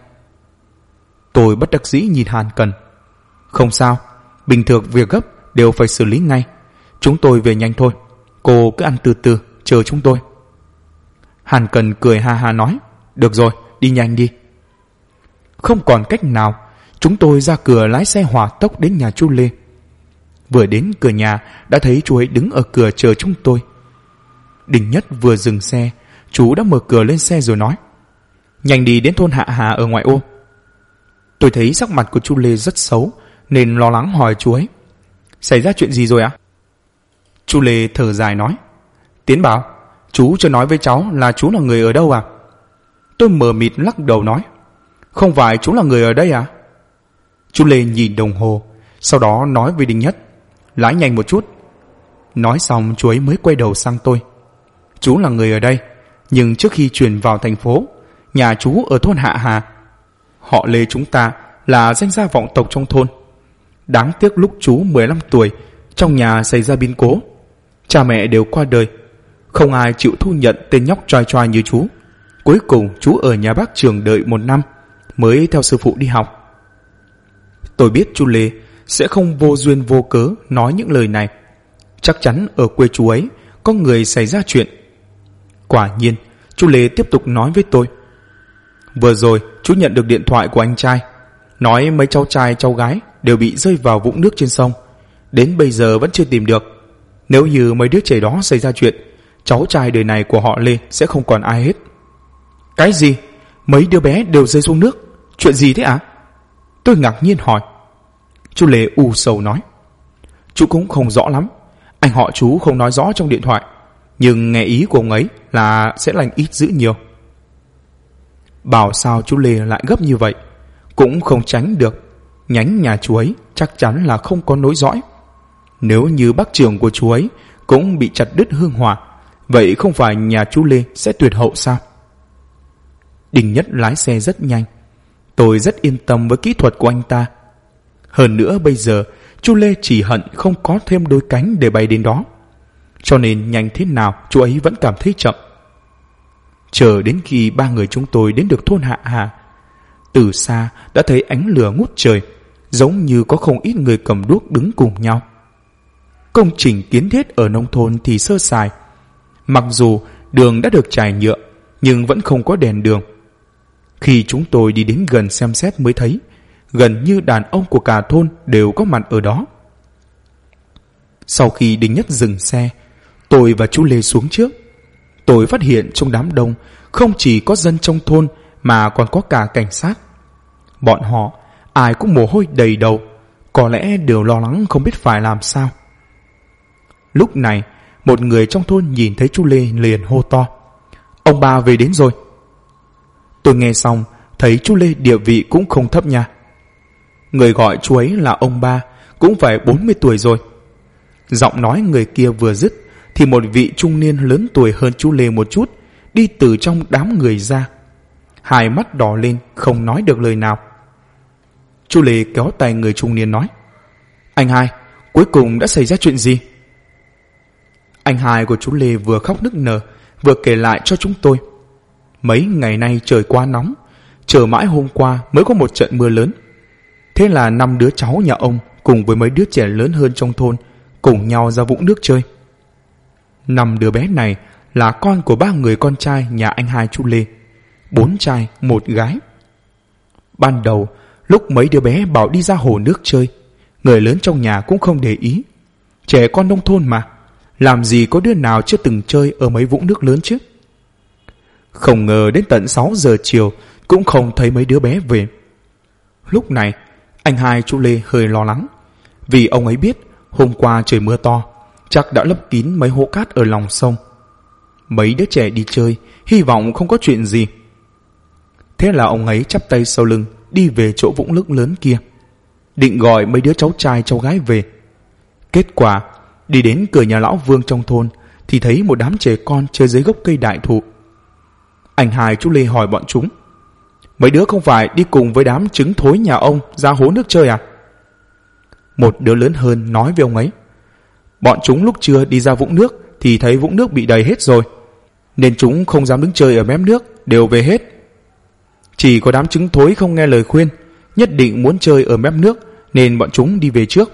Tôi bất đắc dĩ nhìn Hàn Cần. Không sao, bình thường việc gấp đều phải xử lý ngay. Chúng tôi về nhanh thôi, cô cứ ăn từ từ, chờ chúng tôi. Hàn Cần cười ha ha nói, được rồi, đi nhanh đi. Không còn cách nào, chúng tôi ra cửa lái xe hỏa tốc đến nhà chú Lê. Vừa đến cửa nhà đã thấy chú ấy đứng ở cửa chờ chúng tôi. Đình Nhất vừa dừng xe, chú đã mở cửa lên xe rồi nói, nhanh đi đến thôn Hạ Hà ở ngoại ô. Tôi thấy sắc mặt của chú Lê rất xấu nên lo lắng hỏi chú ấy, xảy ra chuyện gì rồi ạ? Chú Lê thở dài nói, Tiến bảo, chú chưa nói với cháu là chú là người ở đâu à? Tôi mờ mịt lắc đầu nói, không phải chú là người ở đây à? Chú Lê nhìn đồng hồ, sau đó nói với Đình Nhất, lái nhanh một chút. Nói xong chú ấy mới quay đầu sang tôi. Chú là người ở đây, nhưng trước khi chuyển vào thành phố, nhà chú ở thôn Hạ Hà. Họ Lê chúng ta là danh gia vọng tộc trong thôn. Đáng tiếc lúc chú 15 tuổi, trong nhà xảy ra biến cố. Cha mẹ đều qua đời, không ai chịu thu nhận tên nhóc choai choai như chú. Cuối cùng chú ở nhà bác trường đợi 1 năm mới theo sư phụ đi học. Tôi biết chú Lê sẽ không vô duyên vô cớ nói những lời này. Chắc chắn ở quê chú ấy có người xảy ra chuyện. Quả nhiên, chú Lê tiếp tục nói với tôi, vừa rồi chú nhận được điện thoại của anh trai, nói mấy cháu trai cháu gái đều bị rơi vào vũng nước trên sông, đến bây giờ vẫn chưa tìm được. Nếu như mấy đứa trẻ đó xảy ra chuyện, cháu trai đời này của họ Lê sẽ không còn ai hết. Cái gì? Mấy đứa bé đều rơi xuống nước? Chuyện gì thế ạ? Tôi ngạc nhiên hỏi. Chú Lê u sầu nói, chú cũng không rõ lắm, anh họ chú không nói rõ trong điện thoại, nhưng nghe ý của ông ấy là sẽ lành ít dữ nhiều. Bảo sao chú Lê lại gấp như vậy, cũng không tránh được. Nhánh nhà chú ấy chắc chắn là không có nối dõi. Nếu như bác trưởng của chú ấy cũng bị chặt đứt hương hỏa, vậy không phải nhà chú Lê sẽ tuyệt hậu sao? Đình Nhất lái xe rất nhanh. Tôi rất yên tâm với kỹ thuật của anh ta. Hơn nữa bây giờ chú Lê chỉ hận không có thêm đôi cánh để bay đến đó, cho nên nhanh thế nào chú ấy vẫn cảm thấy chậm. Chờ đến khi 3 người chúng tôi đến được thôn Hạ Hà, từ xa đã thấy ánh lửa ngút trời, giống như có không ít người cầm đuốc đứng cùng nhau. Công trình kiến thiết ở nông thôn thì sơ sài. Mặc dù đường đã được trải nhựa, nhưng vẫn không có đèn đường. Khi chúng tôi đi đến gần xem xét mới thấy, gần như đàn ông của cả thôn đều có mặt ở đó. Sau khi Đình Nhất dừng xe, tôi và chú Lê xuống trước. Tôi phát hiện trong đám đông không chỉ có dân trong thôn mà còn có cả cảnh sát. Bọn họ ai cũng mồ hôi đầy đầu, có lẽ đều lo lắng không biết phải làm sao. Lúc này, một người trong thôn nhìn thấy chú Lê liền hô to, ông ba về đến rồi. Tôi nghe xong thấy chú Lê địa vị cũng không thấp nha. Người gọi chú ấy là ông ba cũng phải 40 tuổi rồi. Giọng nói người kia vừa dứt thì một vị trung niên lớn tuổi hơn chú Lê một chút đi từ trong đám người ra, hai mắt đỏ lên không nói được lời nào. Chú Lê kéo tay người trung niên nói, anh hai, cuối cùng đã xảy ra chuyện gì? Anh hai của chú Lê vừa khóc nức nở, vừa kể lại cho chúng tôi. Mấy ngày nay trời quá nóng, chờ mãi hôm qua mới có một trận mưa lớn. Thế là 5 đứa cháu nhà ông cùng với mấy đứa trẻ lớn hơn trong thôn cùng nhau ra vũng nước chơi. 5 đứa bé này là con của 3 người con trai nhà anh hai chú Lê, 4 trai 1 gái. Ban đầu lúc mấy đứa bé bảo đi ra hồ nước chơi, người lớn trong nhà cũng không để ý. Trẻ con nông thôn mà, làm gì có đứa nào chưa từng chơi ở mấy vũng nước lớn chứ. Không ngờ đến tận 6 giờ chiều cũng không thấy mấy đứa bé về. Lúc này anh hai chú Lê hơi lo lắng, vì ông ấy biết hôm qua trời mưa to, chắc đã lấp kín mấy hố cát ở lòng sông. Mấy đứa trẻ đi chơi, hy vọng không có chuyện gì. Thế là ông ấy chắp tay sau lưng đi về chỗ vũng nước lớn kia, định gọi mấy đứa cháu trai cháu gái về. Kết quả đi đến cửa nhà lão Vương trong thôn thì thấy một đám trẻ con chơi dưới gốc cây đại thụ. Anh hai chú Lê hỏi bọn chúng: mấy đứa không phải đi cùng với đám trứng thối nhà ông ra hố nước chơi à? Một đứa lớn hơn nói với ông ấy: bọn chúng lúc trưa đi ra vũng nước thì thấy vũng nước bị đầy hết rồi, nên chúng không dám đứng chơi ở mép nước, đều về hết. Chỉ có đám trứng thối không nghe lời khuyên, nhất định muốn chơi ở mép nước, nên bọn chúng đi về trước.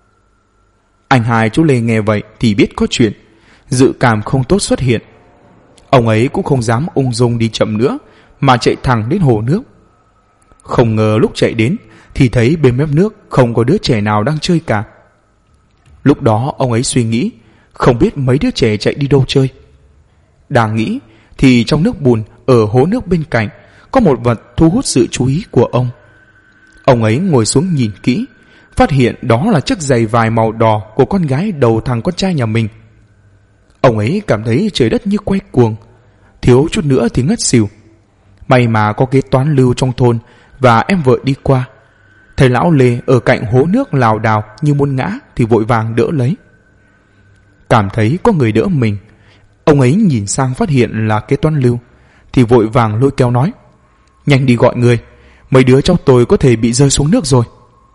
Anh hai chú Lê nghe vậy thì biết có chuyện, dự cảm không tốt xuất hiện. Ông ấy cũng không dám ung dung đi chậm nữa, mà chạy thẳng đến hồ nước. Không ngờ lúc chạy đến thì thấy bên mép nước không có đứa trẻ nào đang chơi cả. Lúc đó ông ấy suy nghĩ, không biết mấy đứa trẻ chạy đi đâu chơi. Đang nghĩ thì trong nước bùn ở hố nước bên cạnh có một vật thu hút sự chú ý của ông. Ông ấy ngồi xuống nhìn kỹ, phát hiện đó là chiếc giày vải màu đỏ của con gái đầu thằng con trai nhà mình. Ông ấy cảm thấy trời đất như quay cuồng, thiếu chút nữa thì ngất xỉu. May mà có kế toán Lưu trong thôn và em vợ đi qua, thấy lão Lê ở cạnh hố nước lảo đảo như muốn ngã thì vội vàng đỡ lấy. Cảm thấy có người đỡ mình, ông ấy nhìn sang phát hiện là kế toán Lưu thì vội vàng lôi kéo nói: nhanh đi gọi người, mấy đứa trong tôi có thể bị rơi xuống nước rồi.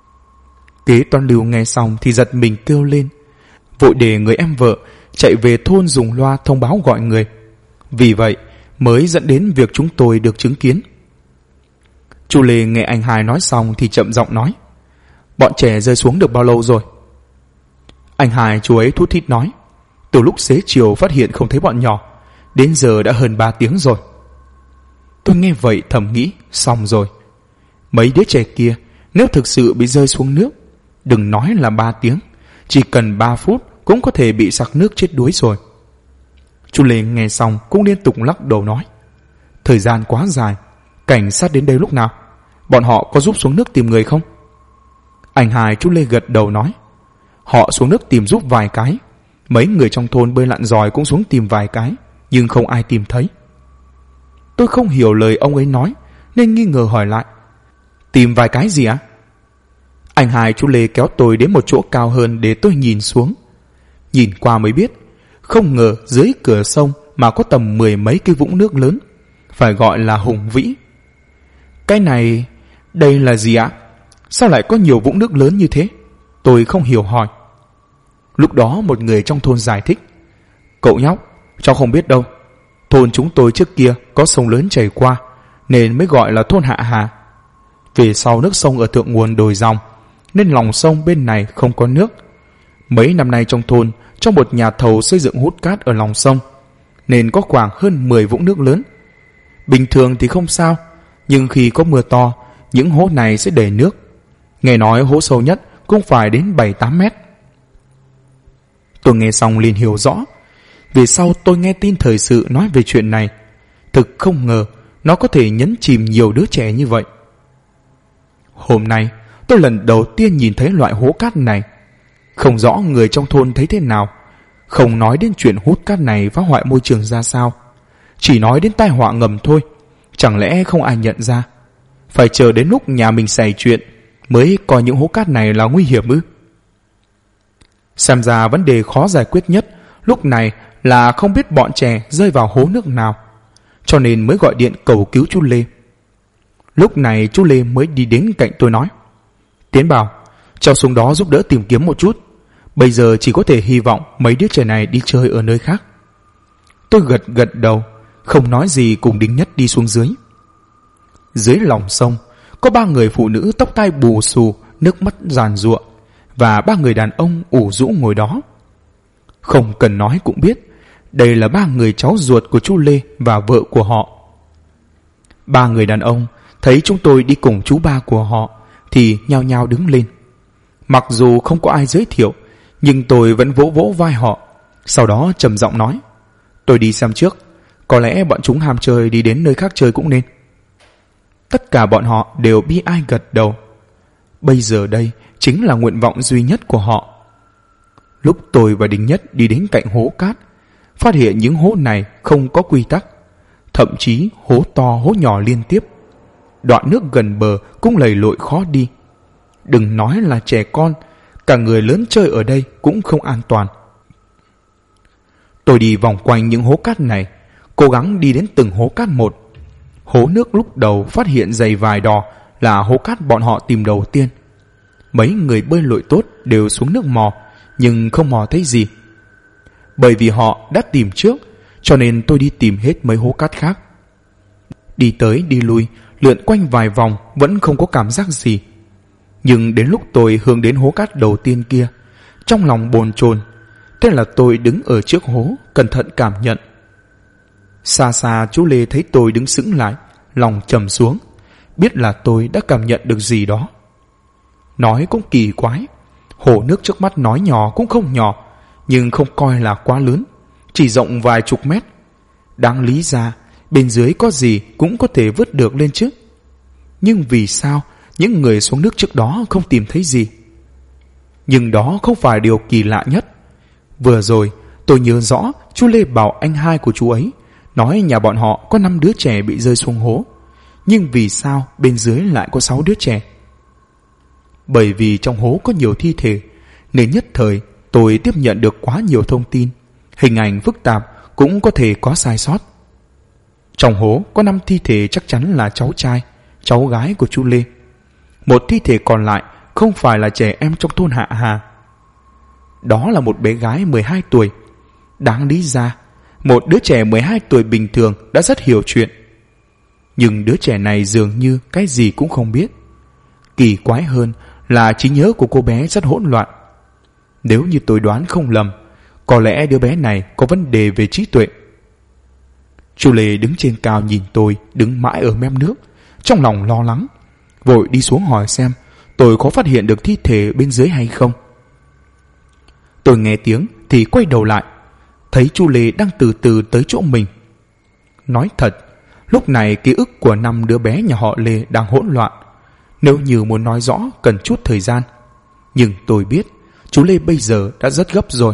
Kế toán Lưu nghe xong thì giật mình kêu lên, vội để người em vợ chạy về thôn dùng loa thông báo gọi người. Vì vậy mới dẫn đến việc chúng tôi được chứng kiến. Chú Lê nghe anh hai nói xong thì chậm giọng nói: bọn trẻ rơi xuống được bao lâu rồi? Anh hai chú ấy thút thít nói: từ lúc xế chiều phát hiện không thấy bọn nhỏ, đến giờ đã hơn 3 tiếng rồi. Tôi nghe vậy thầm nghĩ, xong rồi. Mấy đứa trẻ kia nếu thực sự bị rơi xuống nước, đừng nói là 3 tiếng, chỉ cần 3 phút cũng có thể bị sặc nước chết đuối rồi. Chú Lê nghe xong cũng liên tục lắc đầu nói: thời gian quá dài, cảnh sát đến đây lúc nào? Bọn họ có giúp xuống nước tìm người không? Anh hai chú Lê gật đầu nói: họ xuống nước tìm giúp vài cái, mấy người trong thôn bơi lặn giỏi cũng xuống tìm vài cái, nhưng không ai tìm thấy. Tôi không hiểu lời ông ấy nói nên nghi ngờ hỏi lại: tìm vài cái gì ạ? Anh hai chú Lê kéo tôi đến một chỗ cao hơn để tôi nhìn xuống. Nhìn qua mới biết, không ngờ dưới cửa sông mà có tầm 10 mấy cái vũng nước lớn, phải gọi là hùng vĩ. Cái này, đây là gì ạ? Sao lại có nhiều vũng nước lớn như thế? Tôi không hiểu hỏi. Lúc đó một người trong thôn giải thích: cậu nhóc, cháu không biết đâu. Thôn chúng tôi trước kia có sông lớn chảy qua, nên mới gọi là thôn Hạ Hà. Về sau nước sông ở thượng nguồn đổi dòng, nên lòng sông bên này không có nước. Mấy năm nay trong thôn, trong một nhà thầu xây dựng hút cát ở lòng sông, nên có khoảng hơn 10 vũng nước lớn. Bình thường thì không sao, nhưng khi có mưa to, những hố này sẽ đầy nước. Nghe nói hố sâu nhất cũng phải đến 7-8 mét. Tôi nghe xong liền hiểu rõ. Về sau tôi nghe tin thời sự nói về chuyện này, thực không ngờ nó có thể nhấn chìm nhiều đứa trẻ như vậy. Hôm nay tôi lần đầu tiên nhìn thấy loại hố cát này. Không rõ người trong thôn thấy thế nào, không nói đến chuyện hút cát này phá hoại môi trường ra sao, chỉ nói đến tai họa ngầm thôi. Chẳng lẽ không ai nhận ra? Phải chờ đến lúc nhà mình xảy chuyện mới coi những hố cát này là nguy hiểm ư? Xem ra vấn đề khó giải quyết nhất lúc này là không biết bọn trẻ rơi vào hố nước nào, cho nên mới gọi điện cầu cứu chú Lê. Lúc này chú Lê mới đi đến cạnh tôi nói: Tiến bảo, cho xuống đó giúp đỡ tìm kiếm một chút. Bây giờ chỉ có thể hy vọng mấy đứa trẻ này đi chơi ở nơi khác. Tôi gật gật đầu, không nói gì cùng Đinh Nhất đi xuống dưới. Dưới lòng sông có 3 người phụ nữ tóc tai bù xù, nước mắt giàn giụa, và 3 người đàn ông ủ rũ ngồi đó. Không cần nói cũng biết, đây là 3 người cháu ruột của chú Lê và vợ của họ. 3 người đàn ông thấy chúng tôi đi cùng chú ba của họ thì nhao nhao đứng lên. Mặc dù không có ai giới thiệu, nhưng tôi vẫn vỗ vỗ vai họ, sau đó trầm giọng nói: tôi đi xem trước, có lẽ bọn chúng ham chơi đi đến nơi khác chơi cũng nên. Tất cả bọn họ đều bi ai gật đầu. Bây giờ đây chính là nguyện vọng duy nhất của họ. Lúc tôi và Đinh Nhất đi đến cạnh hố cát, phát hiện những hố này không có quy tắc, thậm chí hố to hố nhỏ liên tiếp. Đoạn nước gần bờ cũng lầy lội khó đi. Đừng nói là trẻ con, cả người lớn chơi ở đây cũng không an toàn. Tôi đi vòng quanh những hố cát này, cố gắng đi đến từng hố cát một. Hố nước lúc đầu phát hiện dày vài đò là hố cát bọn họ tìm đầu tiên. Mấy người bơi lội tốt đều xuống nước mò, nhưng không mò thấy gì. Bởi vì họ đã tìm trước, cho nên tôi đi tìm hết mấy hố cát khác. Đi tới đi lui, lượn quanh vài vòng vẫn không có cảm giác gì. Nhưng đến lúc tôi hướng đến hố cát đầu tiên kia, trong lòng bồn chồn. Thế là tôi đứng ở trước hố, cẩn thận cảm nhận. Xa xa chú Lê thấy tôi đứng sững lại, lòng trầm xuống, biết là tôi đã cảm nhận được gì đó. Nói cũng kỳ quái, hồ nước trước mắt nói nhỏ cũng không nhỏ, nhưng không coi là quá lớn, chỉ rộng vài chục mét. Đáng lý ra bên dưới có gì cũng có thể vớt được lên chứ. Nhưng vì sao những người xuống nước trước đó không tìm thấy gì? Nhưng đó không phải điều kỳ lạ nhất. Vừa rồi tôi nhớ rõ chú Lê bảo anh hai của chú ấy nói nhà bọn họ có 5 đứa trẻ bị rơi xuống hố. Nhưng vì sao bên dưới lại có 6 đứa trẻ? Bởi vì trong hố có nhiều thi thể, nên nhất thời tôi tiếp nhận được quá nhiều thông tin, hình ảnh phức tạp cũng có thể có sai sót. Trong hố có 5 thi thể chắc chắn là cháu trai, cháu gái của chú Lê. Một thi thể còn lại không phải là trẻ em trong thôn Hạ Hà. Đó là một bé gái 12 tuổi. Đáng lý ra, một đứa trẻ 12 tuổi bình thường đã rất hiểu chuyện. Nhưng đứa trẻ này dường như cái gì cũng không biết. Kỳ quái hơn là trí nhớ của cô bé rất hỗn loạn. Nếu như tôi đoán không lầm, có lẽ đứa bé này có vấn đề về trí tuệ. Chú Lê đứng trên cao nhìn tôi đứng mãi ở mép nước, trong lòng lo lắng, vội đi xuống hỏi xem tôi có phát hiện được thi thể bên dưới hay không. Tôi nghe tiếng thì quay đầu lại, thấy chú Lê đang từ từ tới chỗ mình. Nói thật, lúc này ký ức của 5 đứa bé nhà họ Lê đang hỗn loạn. Nếu như muốn nói rõ cần chút thời gian. Nhưng tôi biết chú Lê bây giờ đã rất gấp rồi.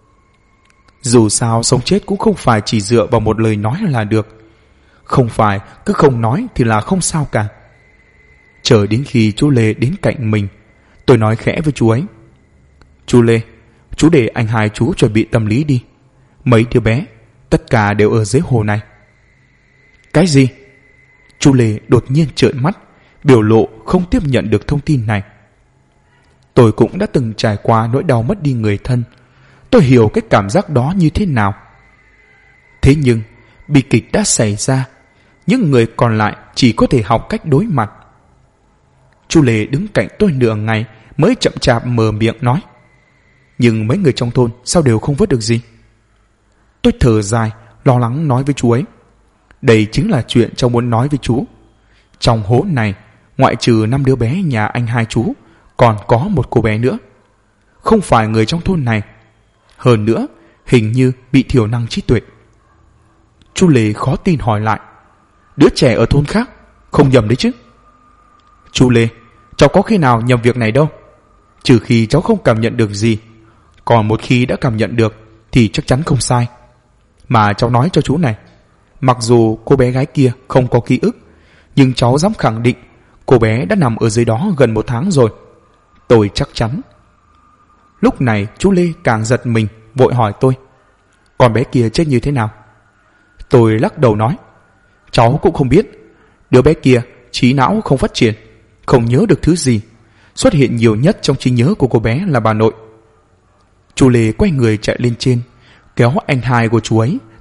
Dù sao sống chết cũng không phải chỉ dựa vào một lời nói là được. Không phải cứ không nói thì là không sao cả. Chờ đến khi chú Lê đến cạnh mình, tôi nói khẽ với chú ấy: chú Lê, chú để anh hai chú chuẩn bị tâm lý đi. Mấy đứa bé tất cả đều ở dưới hồ này. Cái gì? Chú Lê đột nhiên trợn mắt, biểu lộ không tiếp nhận được thông tin này. Tôi cũng đã từng trải qua nỗi đau mất đi người thân. Tôi hiểu cái cảm giác đó như thế nào. Thế nhưng bi kịch đã xảy ra, những người còn lại chỉ có thể học cách đối mặt. Chú Lê đứng cạnh tôi nửa ngày mới chậm chạp mở miệng nói: nhưng mấy người trong thôn sao đều không vớt được gì? Tôi thở dài, lo lắng nói với chú ấy: đây chính là chuyện cháu muốn nói với chú. Trong hố này, ngoại trừ 5 đứa bé nhà anh hai chú, còn có một cô bé nữa, không phải người trong thôn này. Hơn nữa, hình như bị thiểu năng trí tuệ. Chú Lê khó tin hỏi lại: đứa trẻ ở thôn khác, không nhầm đấy chứ? Chú Lê, cháu có khi nào nhầm việc này đâu. Trừ khi cháu không cảm nhận được gì. Còn một khi đã cảm nhận được thì chắc chắn không sai. Mà cháu nói cho chú này, mặc dù cô bé gái kia không có ký ức, nhưng cháu dám khẳng định cô bé đã nằm ở dưới đó gần 1 tháng rồi. Tôi chắc chắn. Lúc này chú Lê càng giật mình, vội hỏi tôi: con bé kia chết như thế nào? Tôi lắc đầu nói: cháu cũng không biết. Đứa bé kia trí não không phát triển, không nhớ được thứ gì. Xuất hiện nhiều nhất trong trí nhớ của cô bé là bà nội. Chú Lê quay người chạy lên trên, kéo anh hai của chú ấy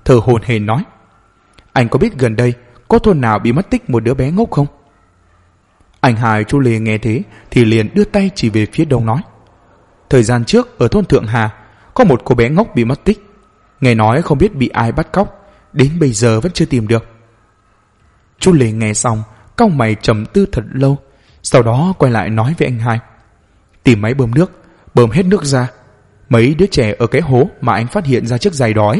thở hổn hển nói: Anh có biết gần đây có thôn nào bị mất tích một đứa bé ngốc không? Anh hai chú Lê nghe thế thì liền đưa tay chỉ về phía đông nói: Thời gian trước ở thôn Thượng Hà có một cô bé ngốc bị mất tích. Nghe nói không biết bị ai bắt cóc, đến bây giờ vẫn chưa tìm được. Chú Lê nghe xong cau mày trầm tư thật lâu, sau đó quay lại nói với anh hai: Tìm máy bơm nước, bơm hết nước ra. Mấy đứa trẻ ở cái hố mà anh phát hiện ra trước giày đói.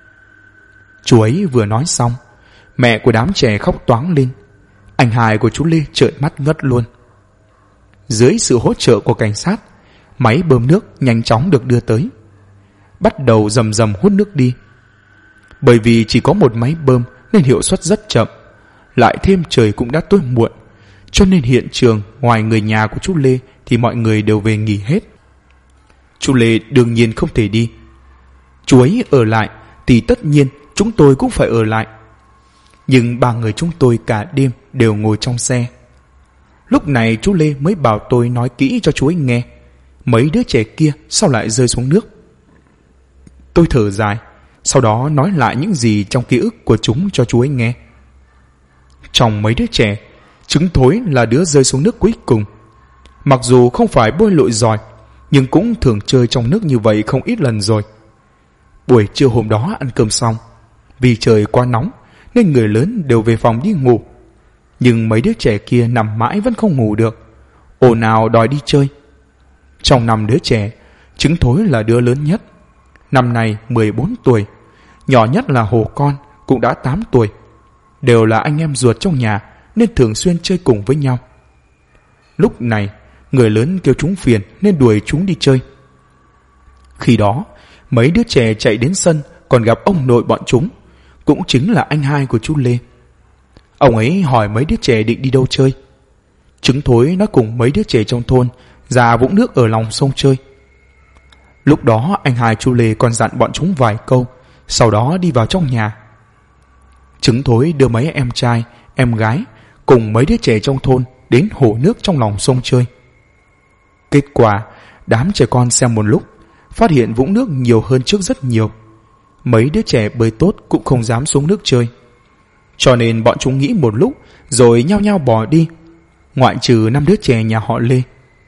Chú ấy vừa nói xong, mẹ của đám trẻ khóc toáng lên. Anh hai của chú Lê trợn mắt ngất luôn. Dưới sự hỗ trợ của cảnh sát, máy bơm nước nhanh chóng được đưa tới, bắt đầu rầm rầm hút nước đi. Bởi vì chỉ có một máy bơm nên hiệu suất rất chậm, lại thêm trời cũng đã tối muộn, cho nên hiện trường ngoài người nhà của chú Lê thì mọi người đều về nghỉ hết. Chú Lê đương nhiên không thể đi. Chú ấy ở lại thì tất nhiên chúng tôi cũng phải ở lại. Nhưng ba người chúng tôi cả đêm đều ngồi trong xe. Lúc này chú Lê mới bảo tôi nói kỹ cho chú ấy nghe mấy đứa trẻ kia sao lại rơi xuống nước. Tôi thở dài, sau đó nói lại những gì trong ký ức của chúng cho chú ấy nghe. Trong mấy đứa trẻ, Trứng Thối là đứa rơi xuống nước cuối cùng. Mặc dù không phải bơi lội giỏi, nhưng cũng thường chơi trong nước như vậy không ít lần rồi. Buổi trưa hôm đó ăn cơm xong, vì trời quá nóng nên người lớn đều về phòng đi ngủ. Nhưng mấy đứa trẻ kia nằm mãi vẫn không ngủ được, ồn ào đòi đi chơi. Trong 5 đứa trẻ, Trứng Thối là đứa lớn nhất. Năm nay 14 tuổi, nhỏ nhất là Hồ Con cũng đã 8 tuổi. Đều là anh em ruột trong nhà nên thường xuyên chơi cùng với nhau. Lúc này, người lớn kêu chúng phiền nên đuổi chúng đi chơi. Khi đó, mấy đứa trẻ chạy đến sân còn gặp ông nội bọn chúng, cũng chính là anh hai của chú Lê. Ông ấy hỏi mấy đứa trẻ định đi đâu chơi. Trứng Thối nó cùng mấy đứa trẻ trong thôn ra vũng nước ở lòng sông chơi. Lúc đó anh hai chú Lê còn dặn bọn chúng vài câu, sau đó đi vào trong nhà. Trứng Thối đưa mấy em trai, em gái cùng mấy đứa trẻ trong thôn đến hồ nước trong lòng sông chơi. Kết quả, đám trẻ con xem một lúc, phát hiện vũng nước nhiều hơn trước rất nhiều. Mấy đứa trẻ bơi tốt cũng không dám xuống nước chơi. Cho nên bọn chúng nghĩ một lúc rồi nhao nhao bỏ đi, ngoại trừ 5 đứa trẻ nhà họ Lê.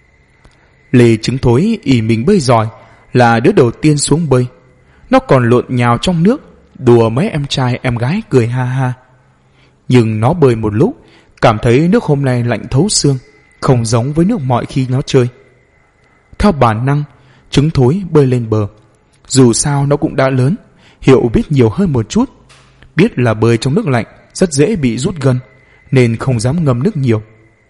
Lê Trứng Thối ỷ mình bơi giỏi, là đứa đầu tiên xuống bơi. Nó còn lộn nhào trong nước, đùa mấy em trai em gái cười ha ha. Nhưng nó bơi một lúc, cảm thấy nước hôm nay lạnh thấu xương, không giống với nước mọi khi nó chơi. Theo bản năng, Trứng Thối bơi lên bờ. Dù sao nó cũng đã lớn, hiểu biết nhiều hơn một chút, biết là bơi trong nước lạnh rất dễ bị rút gân, nên không dám ngâm nước nhiều.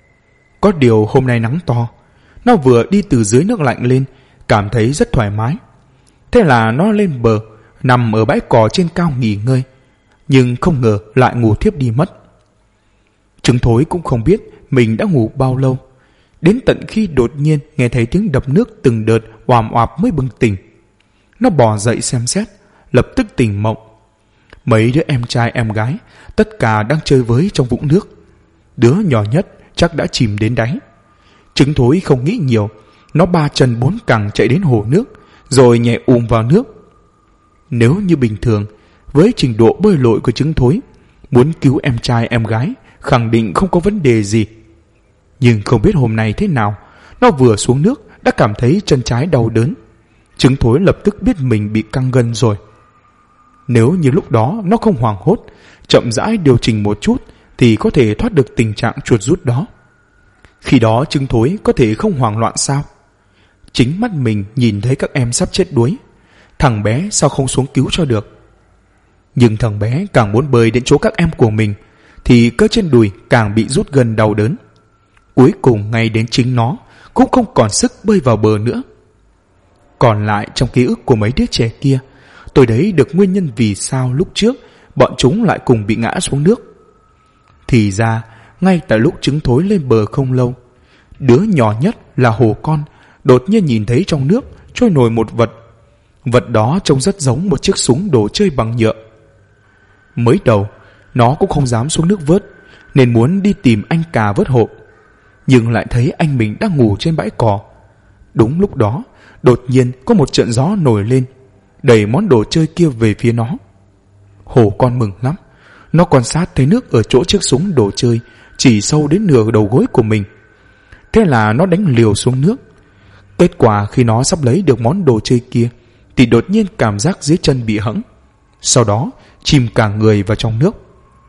Có điều hôm nay nắng to, nó vừa đi từ dưới nước lạnh lên, cảm thấy rất thoải mái. Thế là nó lên bờ, nằm ở bãi cỏ trên cao nghỉ ngơi, nhưng không ngờ lại ngủ thiếp đi mất. Trứng Thối cũng không biết mình đã ngủ bao lâu, đến tận khi đột nhiên nghe thấy tiếng đập nước từng đợt oàm oạp mới bừng tỉnh. Nó bò dậy xem xét, lập tức tỉnh mộng. Mấy đứa em trai em gái tất cả đang chơi với trong vũng nước. Đứa nhỏ nhất chắc đã chìm đến đáy. Trứng Thối không nghĩ nhiều, nó 3 chân 4 cẳng chạy đến hồ nước, rồi nhảy vào nước. Nếu như bình thường, với trình độ bơi lội của Trứng Thối, muốn cứu em trai em gái khẳng định không có vấn đề gì. Nhưng không biết hôm nay thế nào, nó vừa xuống nước đã cảm thấy chân trái đau đớn. Trứng Thối lập tức biết mình bị căng gân rồi. Nếu như lúc đó nó không hoảng hốt, chậm rãi điều chỉnh một chút thì có thể thoát được tình trạng chuột rút đó. Khi đó Trứng Thối có thể không hoảng loạn sao? Chính mắt mình nhìn thấy các em sắp chết đuối, thằng bé sao không xuống cứu cho được? Nhưng thằng bé càng muốn bơi đến chỗ các em của mình thì cơ trên đùi càng bị rút gân đau đớn. Cuối cùng ngay đến chính nó cũng không còn sức bơi vào bờ nữa. Còn lại trong ký ức của mấy đứa trẻ kia, tôi thấy được nguyên nhân vì sao lúc trước bọn chúng lại cùng bị ngã xuống nước. Thì ra, ngay tại lúc Trứng Thối lên bờ không lâu, đứa nhỏ nhất là Hồ Con đột nhiên nhìn thấy trong nước trôi nổi một vật. Vật đó trông rất giống một chiếc súng đồ chơi bằng nhựa. Mới đầu, nó cũng không dám xuống nước vớt, nên muốn đi tìm anh Cà vớt hộ. Nhưng lại thấy anh mình đang ngủ trên bãi cỏ. Đúng lúc đó, đột nhiên có một trận gió nổi lên, đẩy món đồ chơi kia về phía nó. Hổ con mừng lắm. Nó quan sát thấy nước ở chỗ chiếc súng đồ chơi chỉ sâu đến nửa đầu gối của mình. Thế là nó đánh liều xuống nước. Kết quả khi nó sắp lấy được món đồ chơi kia thì đột nhiên cảm giác dưới chân bị hẫng. Sau đó chìm cả người vào trong nước.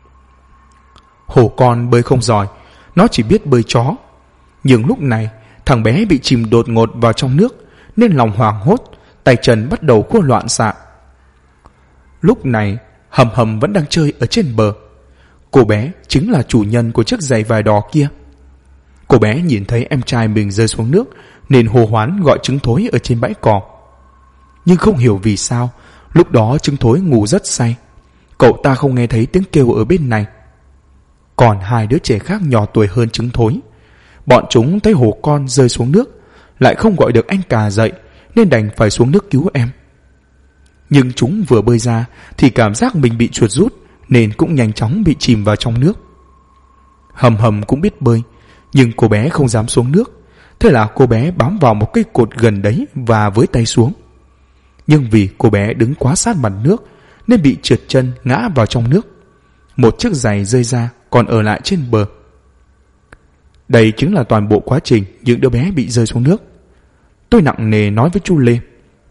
Hổ con bơi không giỏi, nó chỉ biết bơi chó. Nhưng lúc này thằng bé bị chìm đột ngột vào trong nước nên lòng hoảng hốt, tay chân bắt đầu khua loạn xạ. Lúc này Hầm Hầm vẫn đang chơi ở trên bờ. Cô bé chính là chủ nhân của chiếc giày vải đỏ kia. Cô bé nhìn thấy em trai mình rơi xuống nước nên hô hoán gọi Trứng Thối ở trên bãi cỏ. Nhưng không hiểu vì sao lúc đó Trứng Thối ngủ rất say. Cậu ta không nghe thấy tiếng kêu ở bên này. Còn hai đứa trẻ khác nhỏ tuổi hơn Trứng Thối, bọn chúng thấy hổ con rơi xuống nước lại không gọi được anh cả dậy nên đành phải xuống nước cứu em. Nhưng chúng vừa bơi ra thì cảm giác mình bị chuột rút nên cũng nhanh chóng bị chìm vào trong nước. Hầm Hầm cũng biết bơi, nhưng cô bé không dám xuống nước. Thế là cô bé bám vào một cây cột gần đấy và với tay xuống. Nhưng vì cô bé đứng quá sát mặt nước nên bị trượt chân ngã vào trong nước. Một chiếc giày rơi ra còn ở lại trên bờ. Đây chính là toàn bộ quá trình những đứa bé bị rơi xuống nước. Tôi nặng nề nói với chú Lê.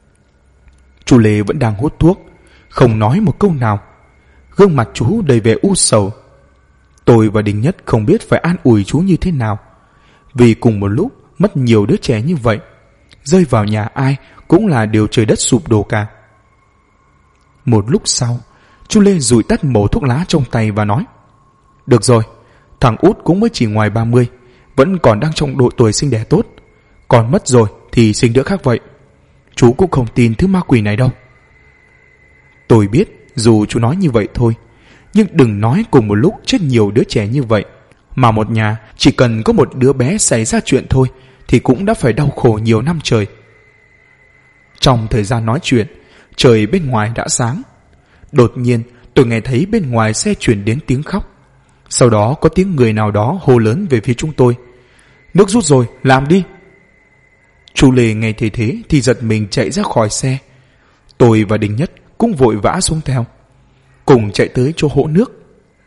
Chú Lê vẫn đang hút thuốc, không nói một câu nào. Gương mặt chú đầy vẻ u sầu. Tôi và Đình Nhất không biết phải an ủi chú như thế nào. Vì cùng một lúc mất nhiều đứa trẻ như vậy, rơi vào nhà ai cũng là điều trời đất sụp đổ cả. Một lúc sau, chú Lê dụi tắt mẩu thuốc lá trong tay và nói: Được rồi, thằng út cũng mới chỉ ngoài 30, vẫn còn đang trong độ tuổi sinh đẻ tốt. Còn mất rồi thì sinh đứa khác vậy. Chú cũng không tin thứ ma quỷ này đâu. Tôi biết dù chú nói như vậy thôi, nhưng đừng nói cùng một lúc chết nhiều đứa trẻ như vậy. Mà một nhà chỉ cần có một đứa bé xảy ra chuyện thôi thì cũng đã phải đau khổ nhiều năm trời. Trong thời gian nói chuyện, trời bên ngoài đã sáng. Đột nhiên tôi nghe thấy bên ngoài xe chuyển đến tiếng khóc. Sau đó có tiếng người nào đó hô lớn về phía chúng tôi: Nước rút rồi, làm đi. Chú Lê nghe thấy thế thì giật mình chạy ra khỏi xe. Tôi và Đình Nhất cũng vội vã xuống theo, cùng chạy tới chỗ hố nước.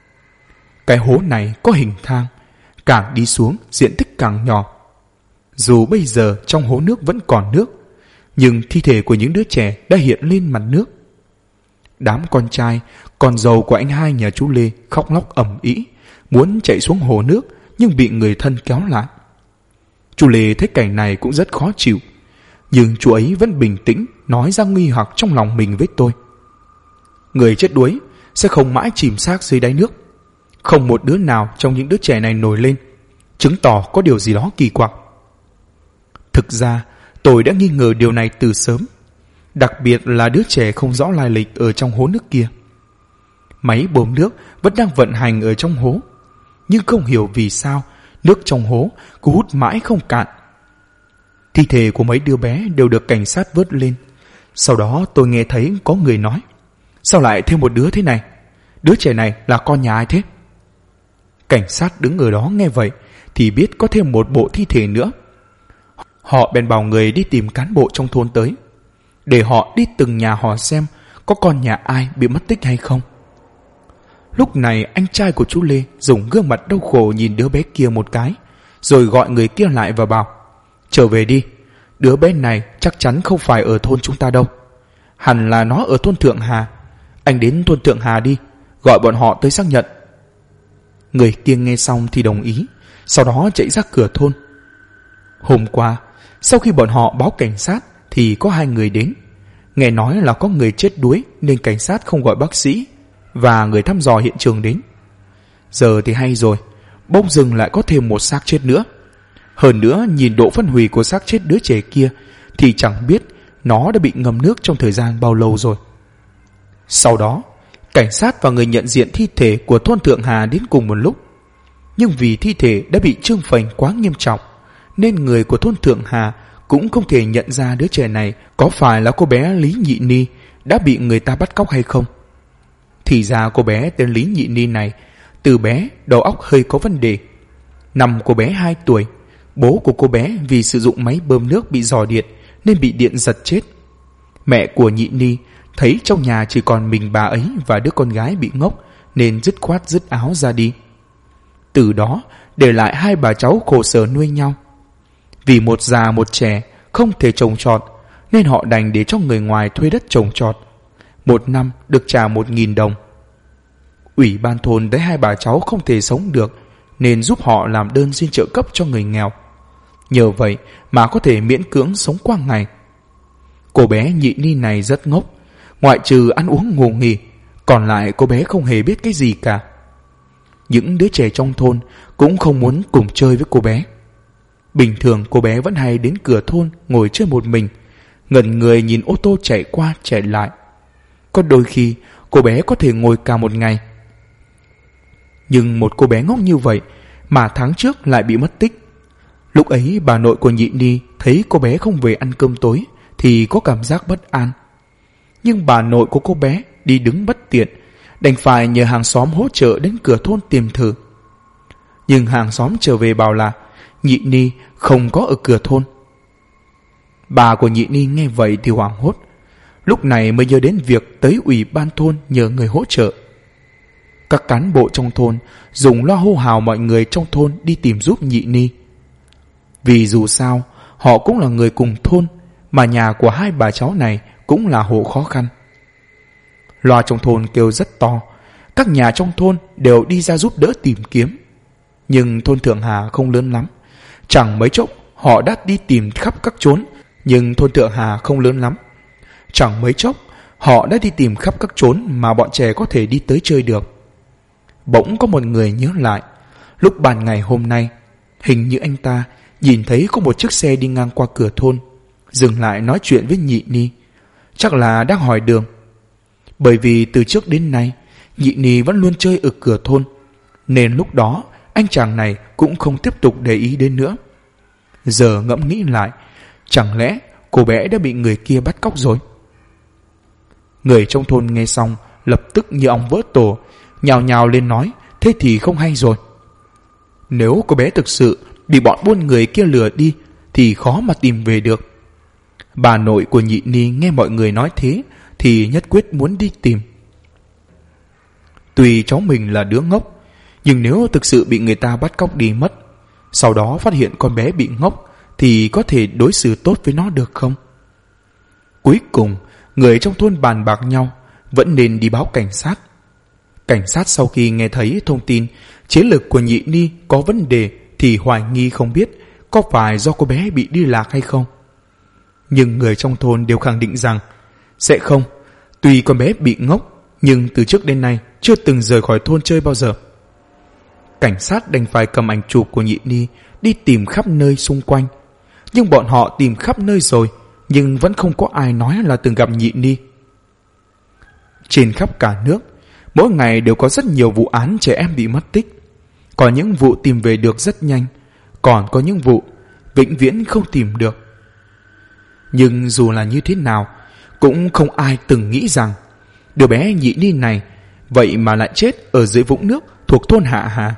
Cái hố này có hình thang, càng đi xuống diện tích càng nhỏ. Dù bây giờ trong hố nước vẫn còn nước, nhưng thi thể của những đứa trẻ đã hiện lên mặt nước. Đám con trai, con dâu của anh hai nhà chú Lê khóc lóc ầm ĩ, muốn chạy xuống hồ nước nhưng bị người thân kéo lại. Chú Lê thấy cảnh này cũng rất khó chịu, nhưng chú ấy vẫn bình tĩnh nói ra nghi hoặc trong lòng mình với tôi. Người chết đuối sẽ không mãi chìm xác dưới đáy nước. Không một đứa nào trong những đứa trẻ này nổi lên, chứng tỏ có điều gì đó kỳ quặc. Thực ra tôi đã nghi ngờ điều này từ sớm, đặc biệt là đứa trẻ không rõ lai lịch ở trong hố nước kia. Máy bơm nước vẫn đang vận hành ở trong hố, nhưng không hiểu vì sao nước trong hố cứ hút mãi không cạn. Thi thể của mấy đứa bé đều được cảnh sát vớt lên. Sau đó tôi nghe thấy có người nói: Sao lại thêm một đứa thế này? Đứa trẻ này là con nhà ai thế? Cảnh sát đứng ở đó nghe vậy thì biết có thêm một bộ thi thể nữa. Họ bèn bảo người đi tìm cán bộ trong thôn tới, để họ đi từng nhà hỏi xem có con nhà ai bị mất tích hay không. Lúc này anh trai của chú Lê dùng gương mặt đau khổ nhìn đứa bé kia một cái, rồi gọi người kia lại và bảo: Trở về đi, đứa bé này chắc chắn không phải ở thôn chúng ta đâu. Hẳn là nó ở thôn Thượng Hà. Anh đến thôn Thượng Hà đi, gọi bọn họ tới xác nhận. Người kia nghe xong thì đồng ý, sau đó chạy ra cửa thôn. Hôm qua, sau khi bọn họ báo cảnh sát thì có hai người đến. Nghe nói là có người chết đuối nên cảnh sát không gọi bác sĩ và người thăm dò hiện trường đến. Giờ thì hay rồi, bỗng dưng lại có thêm một xác chết nữa. Hơn nữa nhìn độ phân hủy của xác chết đứa trẻ kia thì chẳng biết nó đã bị ngâm nước trong thời gian bao lâu rồi. Sau đó, cảnh sát và người nhận diện thi thể của thôn Thượng Hà đến cùng một lúc. Nhưng vì thi thể đã bị trương phành quá nghiêm trọng nên người của thôn Thượng Hà cũng không thể nhận ra đứa trẻ này có phải là cô bé Lý Nhị Ni đã bị người ta bắt cóc hay không. Thì ra cô bé tên Lý Nhị Ni này từ bé đầu óc hơi có vấn đề. Năm cô bé 2 tuổi, bố của cô bé vì sử dụng máy bơm nước bị rò điện nên bị điện giật chết. Mẹ của Nhị Ni thấy trong nhà chỉ còn mình bà ấy và đứa con gái bị ngốc, nên dứt khoát dứt áo ra đi. Từ đó để lại hai bà cháu khổ sở nuôi nhau. Vì một già một trẻ không thể trồng trọt, nên họ đành để cho người ngoài thuê đất trồng trọt. Một năm được trả 1.000 đồng. Ủy ban thôn thấy hai bà cháu không thể sống được, nên giúp họ làm đơn xin trợ cấp cho người nghèo. Nhờ vậy mà có thể miễn cưỡng sống qua ngày. Cô bé Nhị Ni này rất ngốc, ngoại trừ ăn uống ngủ nghỉ, còn lại cô bé không hề biết cái gì cả. Những đứa trẻ trong thôn cũng không muốn cùng chơi với cô bé. Bình thường cô bé vẫn hay đến cửa thôn ngồi chơi một mình, ngẩn người nhìn ô tô chạy qua chạy lại. Có đôi khi cô bé có thể ngồi cả một ngày. Nhưng một cô bé ngốc như vậy mà tháng trước lại bị mất tích. Lúc ấy bà nội của Nhị Ni thấy cô bé không về ăn cơm tối thì có cảm giác bất an. Nhưng bà nội của cô bé đi đứng bất tiện, đành phải nhờ hàng xóm hỗ trợ đến cửa thôn tìm thử. Nhưng hàng xóm trở về bảo là Nhị Ni không có ở cửa thôn. Bà của Nhị Ni nghe vậy thì hoảng hốt, lúc này mới nhớ đến việc tới ủy ban thôn nhờ người hỗ trợ. Các cán bộ trong thôn dùng loa hô hào mọi người trong thôn đi tìm giúp Nhị Ni. Vì dù sao họ cũng là người cùng thôn, mà nhà của hai bà cháu này cũng là hộ khó khăn. Loa trong thôn kêu rất to, các nhà trong thôn đều đi ra giúp đỡ tìm kiếm. Nhưng thôn Thượng Hà không lớn lắm, chẳng mấy chốc họ đã đi tìm khắp các chốn. Nhưng thôn Thượng Hà không lớn lắm, chẳng mấy chốc họ đã đi tìm khắp các chốn mà bọn trẻ có thể đi tới chơi được. Bỗng có một người nhớ lại, lúc ban ngày hôm nay, hình như anh ta nhìn thấy có một chiếc xe đi ngang qua cửa thôn, dừng lại nói chuyện với Nhị Ni, chắc là đang hỏi đường. Bởi vì từ trước đến nay Nhị Ni vẫn luôn chơi ở cửa thôn, nên lúc đó anh chàng này cũng không tiếp tục để ý đến nữa. Giờ ngẫm nghĩ lại, chẳng lẽ cô bé đã bị người kia bắt cóc rồi? Người trong thôn nghe xong lập tức như ong vỡ tổ, nhào nhào lên nói thế thì không hay rồi. Nếu cô bé thực sự bị bọn buôn người kia lừa đi thì khó mà tìm về được. Bà nội của Nhị Ni nghe mọi người nói thế thì nhất quyết muốn đi tìm. Tuy cháu mình là đứa ngốc, nhưng nếu thực sự bị người ta bắt cóc đi mất, sau đó phát hiện con bé bị ngốc, thì có thể đối xử tốt với nó được không? Cuối cùng người trong thôn bàn bạc nhau vẫn nên đi báo cảnh sát. Cảnh sát sau khi nghe thấy thông tin chiến lược của Nhị Ni có vấn đề thì hoài nghi không biết có phải do cô bé bị đi lạc hay không. Nhưng người trong thôn đều khẳng định rằng sẽ không. Tuy con bé bị ngốc, nhưng từ trước đến nay chưa từng rời khỏi thôn chơi bao giờ. Cảnh sát đành phải cầm ảnh chụp của Nhị Ni đi tìm khắp nơi xung quanh. Nhưng bọn họ tìm khắp nơi rồi, nhưng vẫn không có ai nói là từng gặp Nhị Ni. Trên khắp cả nước, mỗi ngày đều có rất nhiều vụ án trẻ em bị mất tích. Có những vụ tìm về được rất nhanh, còn có những vụ vĩnh viễn không tìm được. Nhưng dù là như thế nào, cũng không ai từng nghĩ rằng đứa bé Nhị Ni này vậy mà lại chết ở dưới vũng nước thuộc thôn Hạ Hà.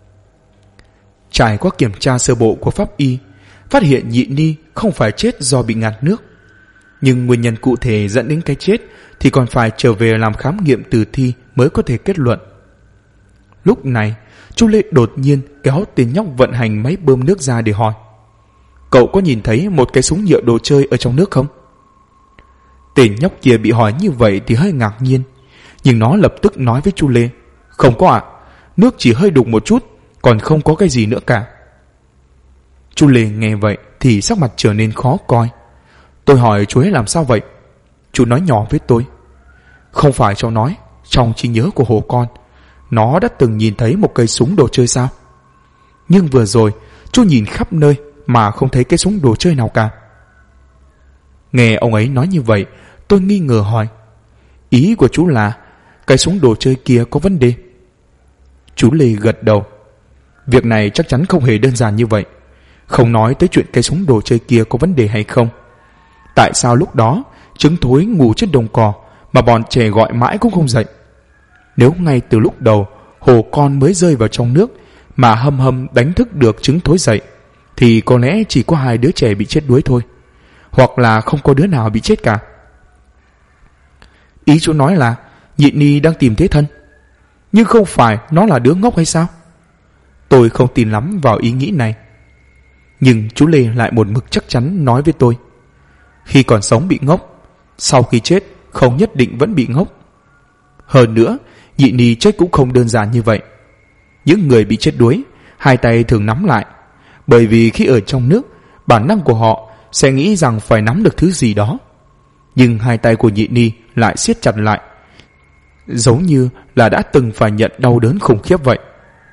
Trải qua kiểm tra sơ bộ của pháp y, phát hiện Nhị Ni không phải chết do bị ngạt nước. Nhưng nguyên nhân cụ thể dẫn đến cái chết thì còn phải trở về làm khám nghiệm tử thi mới có thể kết luận. Lúc này, chú Lê đột nhiên kéo tên nhóc vận hành máy bơm nước ra để hỏi: cậu có nhìn thấy một cái súng nhựa đồ chơi ở trong nước không? Tên nhóc kia bị hỏi như vậy thì hơi ngạc nhiên, nhưng nó lập tức nói với chú Lê: không có ạ, nước chỉ hơi đục một chút, còn không có cái gì nữa cả. Chú Lê nghe vậy thì sắc mặt trở nên khó coi. Tôi hỏi chú ấy làm sao vậy? Chú nói nhỏ với tôi: không phải cháu nói trong trí nhớ của Hồ con, nó đã từng nhìn thấy một cây súng đồ chơi sao? Nhưng vừa rồi chú nhìn khắp nơi mà không thấy cái súng đồ chơi nào cả. Nghe ông ấy nói như vậy, tôi nghi ngờ hỏi: ý của chú là cái súng đồ chơi kia có vấn đề? Chú Lê gật đầu: việc này chắc chắn không hề đơn giản như vậy. Không nói tới chuyện cái súng đồ chơi kia có vấn đề hay không, tại sao lúc đó trứng thối ngủ trên đồng cỏ mà bọn trẻ gọi mãi cũng không dậy? Nếu ngay từ lúc đầu Hồ con mới rơi vào trong nước mà hâm hâm đánh thức được trứng thối dậy, thì có lẽ chỉ có 2 đứa trẻ bị chết đuối thôi, hoặc là không có đứa nào bị chết cả. Ý chú nói là Nhị Ni đang tìm thế thân, nhưng không phải nó là đứa ngốc hay sao? Tôi không tin lắm vào ý nghĩ này. Nhưng chú Lê lại một mực chắc chắn nói với tôi, khi còn sống bị ngốc, sau khi chết không nhất định vẫn bị ngốc. Hơn nữa, Nhị Ni chết cũng không đơn giản như vậy. Những người bị chết đuối, hai tay thường nắm lại, bởi vì khi ở trong nước, bản năng của họ sẽ nghĩ rằng phải nắm được thứ gì đó. Nhưng hai tay của Nhị Ni lại siết chặt lại, giống như là đã từng phải nhận đau đớn khủng khiếp vậy.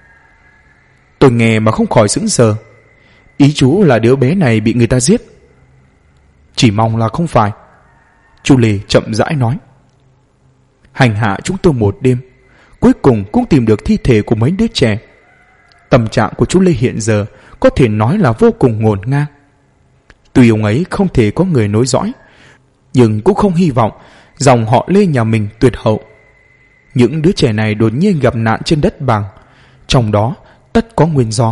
Tôi nghe mà không khỏi sững sờ. Ý chú là đứa bé này bị người ta giết? Chỉ mong là không phải. Chú Lê chậm rãi nói. Hành hạ chúng tôi một đêm, cuối cùng cũng tìm được thi thể của mấy đứa trẻ. Tâm trạng của chú Lê hiện giờ có thể nói là vô cùng ngổn ngang. Tuy ông ấy không thể có người nối dõi, nhưng cũng không hy vọng dòng họ Lê nhà mình tuyệt hậu. Những đứa trẻ này đột nhiên gặp nạn trên đất bằng, trong đó tất có nguyên do.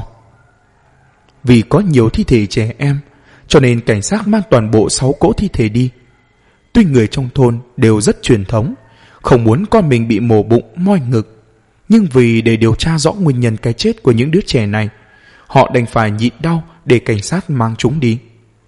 Vì có nhiều thi thể trẻ em, cho nên cảnh sát mang toàn bộ 6 cỗ thi thể đi. Tuy người trong thôn đều rất truyền thống, không muốn con mình bị mổ bụng moi ngực, nhưng vì để điều tra rõ nguyên nhân cái chết của những đứa trẻ này, họ đành phải nhịn đau để cảnh sát mang chúng đi.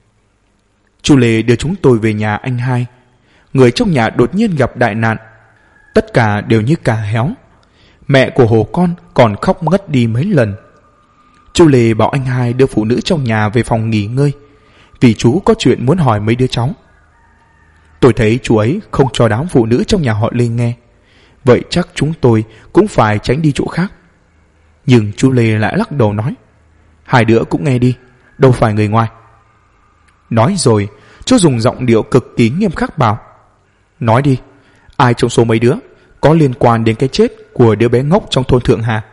Chú Lê đưa chúng tôi về nhà anh hai. Người trong nhà đột nhiên gặp đại nạn, tất cả đều như cà héo. Mẹ của Hồ con còn khóc ngất đi mấy lần. Chú Lê bảo anh hai đưa phụ nữ trong nhà về phòng nghỉ ngơi, vì chú có chuyện muốn hỏi mấy đứa cháu. Tôi thấy chú ấy không cho đám phụ nữ trong nhà họ Lê nghe, vậy chắc chúng tôi cũng phải tránh đi chỗ khác. Nhưng chú Lê lại lắc đầu nói, hai đứa cũng nghe đi, đâu phải người ngoài. Nói rồi, chú dùng giọng điệu cực kỳ nghiêm khắc bảo, nói đi, ai trong số mấy đứa có liên quan đến cái chết của đứa bé ngốc trong thôn Thượng Hà?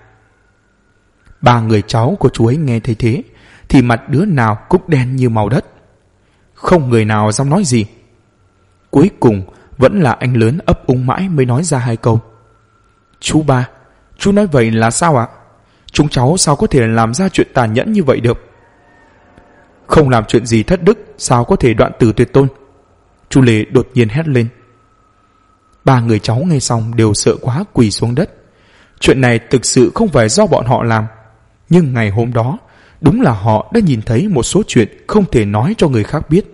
3 người cháu của chú ấy nghe thấy thế thì mặt đứa nào cũng đen như màu đất, không người nào dám nói gì. Cuối cùng vẫn là anh lớn ấp úng mãi mới nói ra 2 câu. Chú ba, chú nói vậy là sao ạ? Chúng cháu sao có thể làm ra chuyện tàn nhẫn như vậy được? Không làm chuyện gì thất đức sao có thể đoạn tử tuyệt tôn? Chú Lê đột nhiên hét lên. 3 người cháu nghe xong đều sợ quá quỳ xuống đất. Chuyện này thực sự không phải do bọn họ làm, nhưng ngày hôm đó đúng là họ đã nhìn thấy một số chuyện không thể nói cho người khác biết.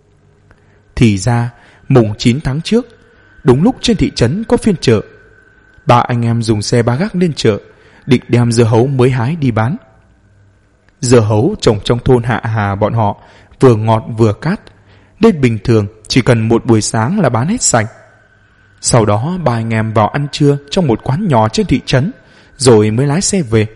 Thì ra mùng 9 tháng trước, đúng lúc trên thị trấn có phiên chợ, 3 anh em dùng xe ba gác lên chợ, định đem dưa hấu mới hái đi bán. Dưa hấu trồng trong thôn Hạ Hà bọn họ vừa ngọt vừa cát, nên bình thường chỉ cần một buổi sáng là bán hết sạch. Sau đó 3 anh em vào ăn trưa trong một quán nhỏ trên thị trấn, rồi mới lái xe về.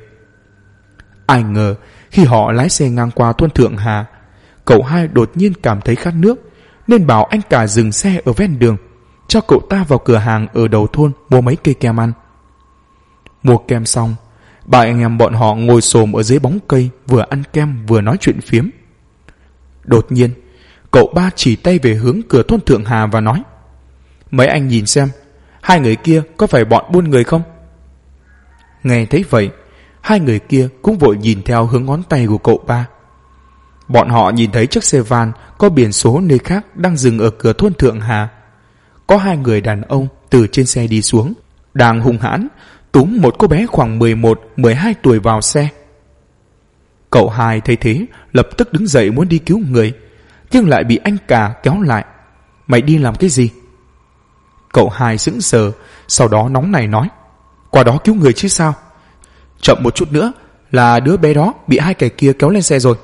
Ai ngờ khi họ lái xe ngang qua thôn Thượng Hà, cậu hai đột nhiên cảm thấy khát nước, nên bảo anh cả dừng xe ở ven đường, cho cậu ta vào cửa hàng ở đầu thôn mua mấy cây kem ăn. Mua kem xong, 3 anh em bọn họ ngồi xổm ở dưới bóng cây, vừa ăn kem vừa nói chuyện phiếm. Đột nhiên, cậu ba chỉ tay về hướng cửa thôn Thượng Hà và nói, mấy anh nhìn xem, 2 người kia có phải bọn buôn người không? Nghe thấy vậy, 2 người kia cũng vội nhìn theo hướng ngón tay của cậu ba. Bọn họ nhìn thấy chiếc xe van có biển số nơi khác đang dừng ở cửa thôn Thượng Hà. Có 2 người đàn ông từ trên xe đi xuống, đang hung hãn túm một cô bé khoảng 11-12 tuổi vào xe. Cậu hai thấy thế lập tức đứng dậy muốn đi cứu người, nhưng lại bị anh cả kéo lại. Mày đi làm cái gì? Cậu hai sững sờ, sau đó nóng nảy nói, qua đó cứu người chứ sao, chậm một chút nữa là đứa bé đó bị 2 kẻ kia kéo lên xe rồi.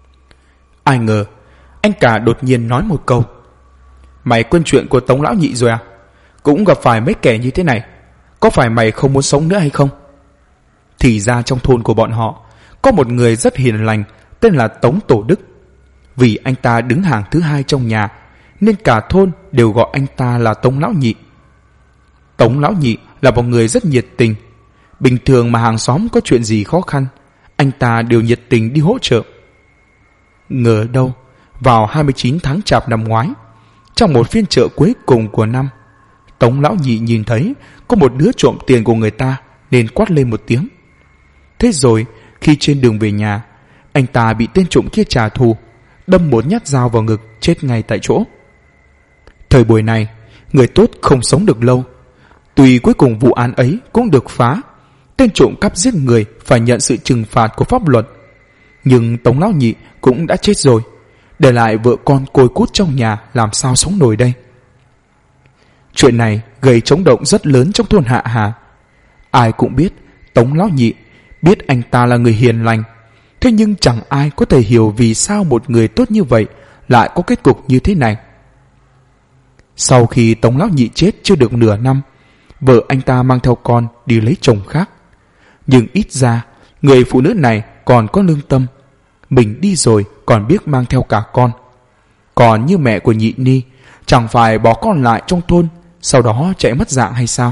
Ai ngờ anh cả đột nhiên nói một câu, mày quên chuyện của Tống lão nhị rồi à? Cũng gặp phải mấy kẻ như thế này, có phải mày không muốn sống nữa hay không? Thì ra trong thôn của bọn họ có một người rất hiền lành tên là Tống Tổ Đức. Vì anh ta đứng hàng thứ 2 trong nhà, nên cả thôn đều gọi anh ta là Tống lão nhị. Tống lão nhị là một người rất nhiệt tình. Bình thường mà hàng xóm có chuyện gì khó khăn, anh ta đều nhiệt tình đi hỗ trợ. Ngờ đâu vào 29 tháng Chạp năm ngoái, trong một phiên chợ cuối cùng của năm, Tống lão nhị nhìn thấy có một đứa trộm tiền của người ta, nên quát lên một tiếng. Thế rồi khi trên đường về nhà, anh ta bị tên trộm kia trả thù, đâm một nhát dao vào ngực, chết ngay tại chỗ. Thời buổi này, người tốt không sống được lâu. Tuy cuối cùng vụ án ấy cũng được phá, tên trộm cắp giết người phải nhận sự trừng phạt của pháp luật, nhưng Tống lão nhị cũng đã chết rồi, để lại vợ con côi cút trong nhà làm sao sống nổi đây. Chuyện này gây chấn động rất lớn trong thôn Hạ Hà. Ai cũng biết Tống lão nhị, biết anh ta là người hiền lành, thế nhưng chẳng ai có thể hiểu vì sao một người tốt như vậy lại có kết cục như thế này. Sau khi Tống lão nhị chết chưa được nửa năm, vợ anh ta mang theo con đi lấy chồng khác. Nhưng ít ra người phụ nữ này còn có lương tâm, mình đi rồi còn biết mang theo cả con. Còn như mẹ của Nhị Ni, chẳng phải bỏ con lại trong thôn sau đó chạy mất dạng hay sao?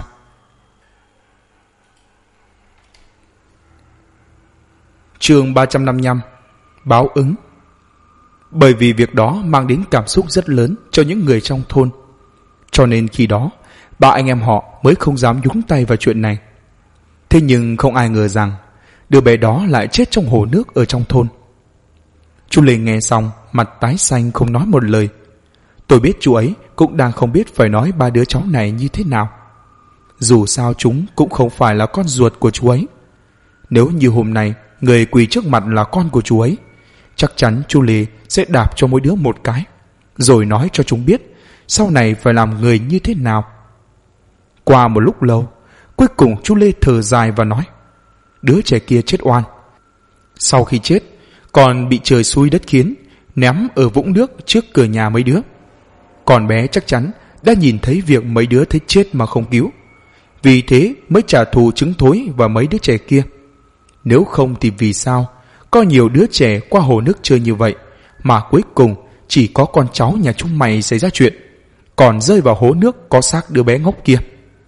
Chương 355. Báo ứng. Bởi vì việc đó mang đến cảm xúc rất lớn cho những người trong thôn, cho nên khi đó ba anh em họ mới không dám nhúng tay vào chuyện này. Thế nhưng không ai ngờ rằng đứa bé đó lại chết trong hồ nước ở trong thôn. Chú Lê nghe xong mặt tái xanh không nói một lời. Tôi biết chú ấy cũng đang không biết phải nói ba đứa cháu này như thế nào. Dù sao chúng cũng không phải là con ruột của chú ấy. Nếu như hôm nay người quỳ trước mặt là con của chú ấy, chắc chắn chú Lê sẽ đạp cho mỗi đứa một cái, rồi nói cho chúng biết sau này phải làm người như thế nào. Qua một lúc lâu, cuối cùng chú Lê thở dài và nói: đứa trẻ kia chết oan. Sau khi chết, còn bị trời xui đất khiến ném ở vũng nước trước cửa nhà mấy đứa. Còn bé chắc chắn đã nhìn thấy việc mấy đứa thấy chết mà không cứu, vì thế mới trả thù trứng thối vào mấy đứa trẻ kia. Nếu không thì vì sao có nhiều đứa trẻ qua hồ nước chơi như vậy mà cuối cùng chỉ có con cháu nhà chúng mày xảy ra chuyện, còn rơi vào hố nước có xác đứa bé ngốc kia.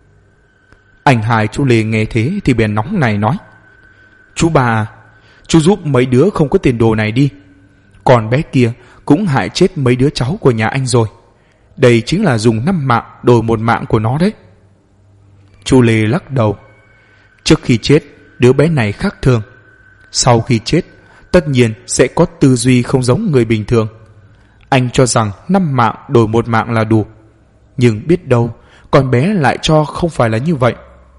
Anh hai chú Lê nghe thế thì bèn nóng này nói: chú bà à, chú giúp mấy đứa không có tiền đồ này đi. Còn bé kia cũng hại chết mấy đứa cháu của nhà anh rồi. Đây chính là dùng 5 mạng đổi 1 mạng của nó đấy. Chú Lê lắc đầu. Trước khi chết, đứa bé này khác thường. Sau khi chết, tất nhiên sẽ có tư duy không giống người bình thường. Anh cho rằng 5 mạng đổi 1 mạng là đủ, nhưng biết đâu con bé lại cho không phải là như vậy.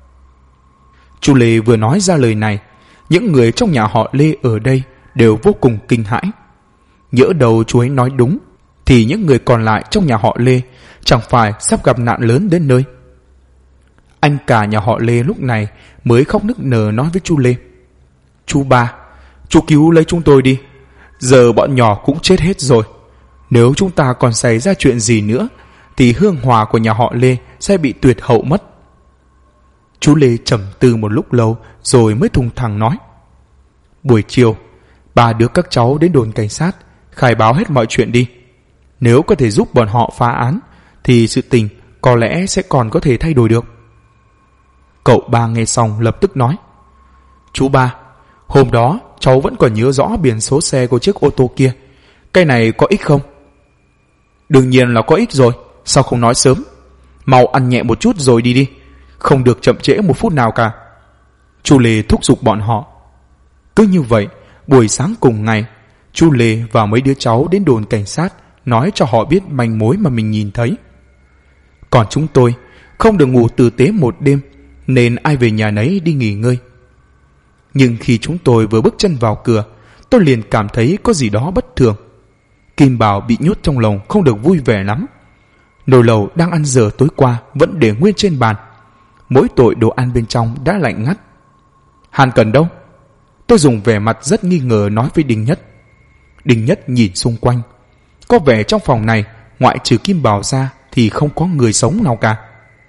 Chú Lê vừa nói ra lời này, những người trong nhà họ Lê ở đây đều vô cùng kinh hãi. Nhỡ đầu chú ấy nói đúng thì những người còn lại trong nhà họ Lê chẳng phải sắp gặp nạn lớn đến nơi. Anh cả nhà họ Lê lúc này mới khóc nức nở nói với chú Lê: chú ba, chú cứu lấy chúng tôi đi. Giờ bọn nhỏ cũng chết hết rồi. Nếu chúng ta còn xảy ra chuyện gì nữa thì hương hòa của nhà họ Lê sẽ bị tuyệt hậu mất. Chú Lê trầm tư một lúc lâu rồi mới thùng thẳng nói: buổi chiều 3 đứa các cháu đến đồn cảnh sát khai báo hết mọi chuyện đi. Nếu có thể giúp bọn họ phá án thì sự tình có lẽ sẽ còn có thể thay đổi được. Cậu ba nghe xong lập tức nói: chú ba, hôm đó cháu vẫn còn nhớ rõ biển số xe của chiếc ô tô kia. Cái này có ích không? Đương nhiên là có ích rồi. Sao không nói sớm? Mau ăn nhẹ một chút rồi đi đi, không được chậm trễ một phút nào cả. Chú Lê thúc giục bọn họ. Cứ như vậy, buổi sáng cùng ngày, chú Lê và mấy đứa cháu đến đồn cảnh sát nói cho họ biết manh mối mà mình nhìn thấy. Còn chúng tôi không được ngủ tử tế một đêm, nên ai về nhà nấy đi nghỉ ngơi. Nhưng khi chúng tôi vừa bước chân vào cửa, tôi liền cảm thấy có gì đó bất thường. Kim Bảo bị nhốt trong lồng không được vui vẻ lắm. Nồi lẩu đang ăn dở tối qua vẫn để nguyên trên bàn. Mỗi tội đồ ăn bên trong đã lạnh ngắt. Hàn Cần đâu? Tôi dùng vẻ mặt rất nghi ngờ nói với Đinh Nhất. Đinh Nhất nhìn xung quanh. Có vẻ trong phòng này ngoại trừ Kim Bảo ra thì không có người sống nào cả.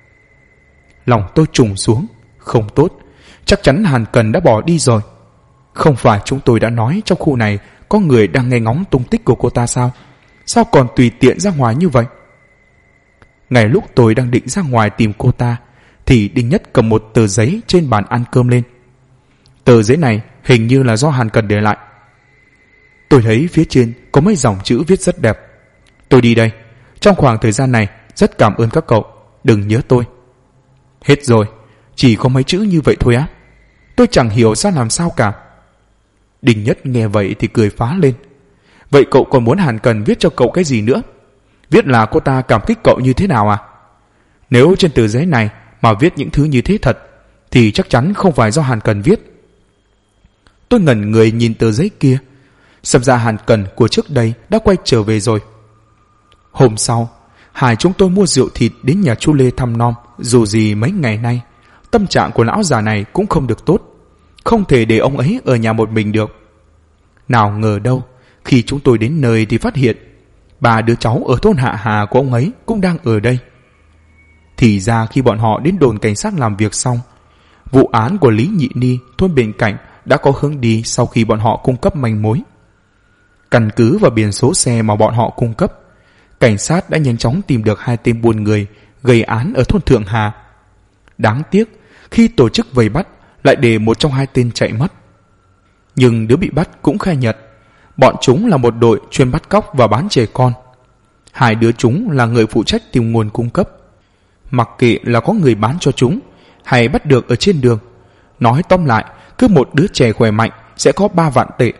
Lòng tôi trùng xuống. Không tốt, chắc chắn Hàn Cần đã bỏ đi rồi. Không phải chúng tôi đã nói trong khu này có người đang nghe ngóng tung tích của cô ta sao? Sao còn tùy tiện ra ngoài như vậy? Ngay lúc tôi đang định ra ngoài tìm cô ta thì Đinh Nhất cầm một tờ giấy trên bàn ăn cơm lên. Tờ giấy này hình như là do Hàn Cần để lại. Tôi thấy phía trên có mấy dòng chữ viết rất đẹp. Tôi đi đây. Trong khoảng thời gian này rất cảm ơn các cậu. Đừng nhớ tôi. Hết rồi. Chỉ có mấy chữ như vậy thôi á? Tôi chẳng hiểu ra làm sao cả. Đinh Nhất nghe vậy thì cười phá lên. Vậy cậu còn muốn Hàn Cần viết cho cậu cái gì nữa? Viết là cô ta cảm kích cậu như thế nào à? Nếu trên tờ giấy này mà viết những thứ như thế thật thì chắc chắn không phải do Hàn Cần viết. Tôi ngẩn người nhìn tờ giấy kia. Xem ra Hàn Cần của trước đây đã quay trở về rồi. Hôm sau, hai chúng tôi mua rượu thịt đến nhà chú Lê thăm nom. Dù gì mấy ngày nay tâm trạng của lão già này cũng không được tốt, không thể để ông ấy ở nhà một mình được. Nào ngờ đâu, khi chúng tôi đến nơi thì phát hiện 3 đứa cháu ở thôn Hạ Hà của ông ấy cũng đang ở đây. Thì ra khi bọn họ đến đồn cảnh sát làm việc xong, vụ án của Lý Nhị Ni thôn bên cạnh đã có hướng đi sau khi bọn họ cung cấp manh mối. Căn cứ vào biển số xe mà bọn họ cung cấp, cảnh sát đã nhanh chóng tìm được 2 tên buôn người gây án ở thôn Thượng Hà. Đáng tiếc, khi tổ chức vây bắt lại để một trong 2 tên chạy mất. Nhưng đứa bị bắt cũng khai nhận bọn chúng là một đội chuyên bắt cóc và bán trẻ con. 2 đứa chúng là người phụ trách tìm nguồn cung cấp. Mặc kệ là có người bán cho chúng hay bắt được ở trên đường, nói tóm lại cứ một đứa trẻ khỏe mạnh sẽ có 3 vạn tệ.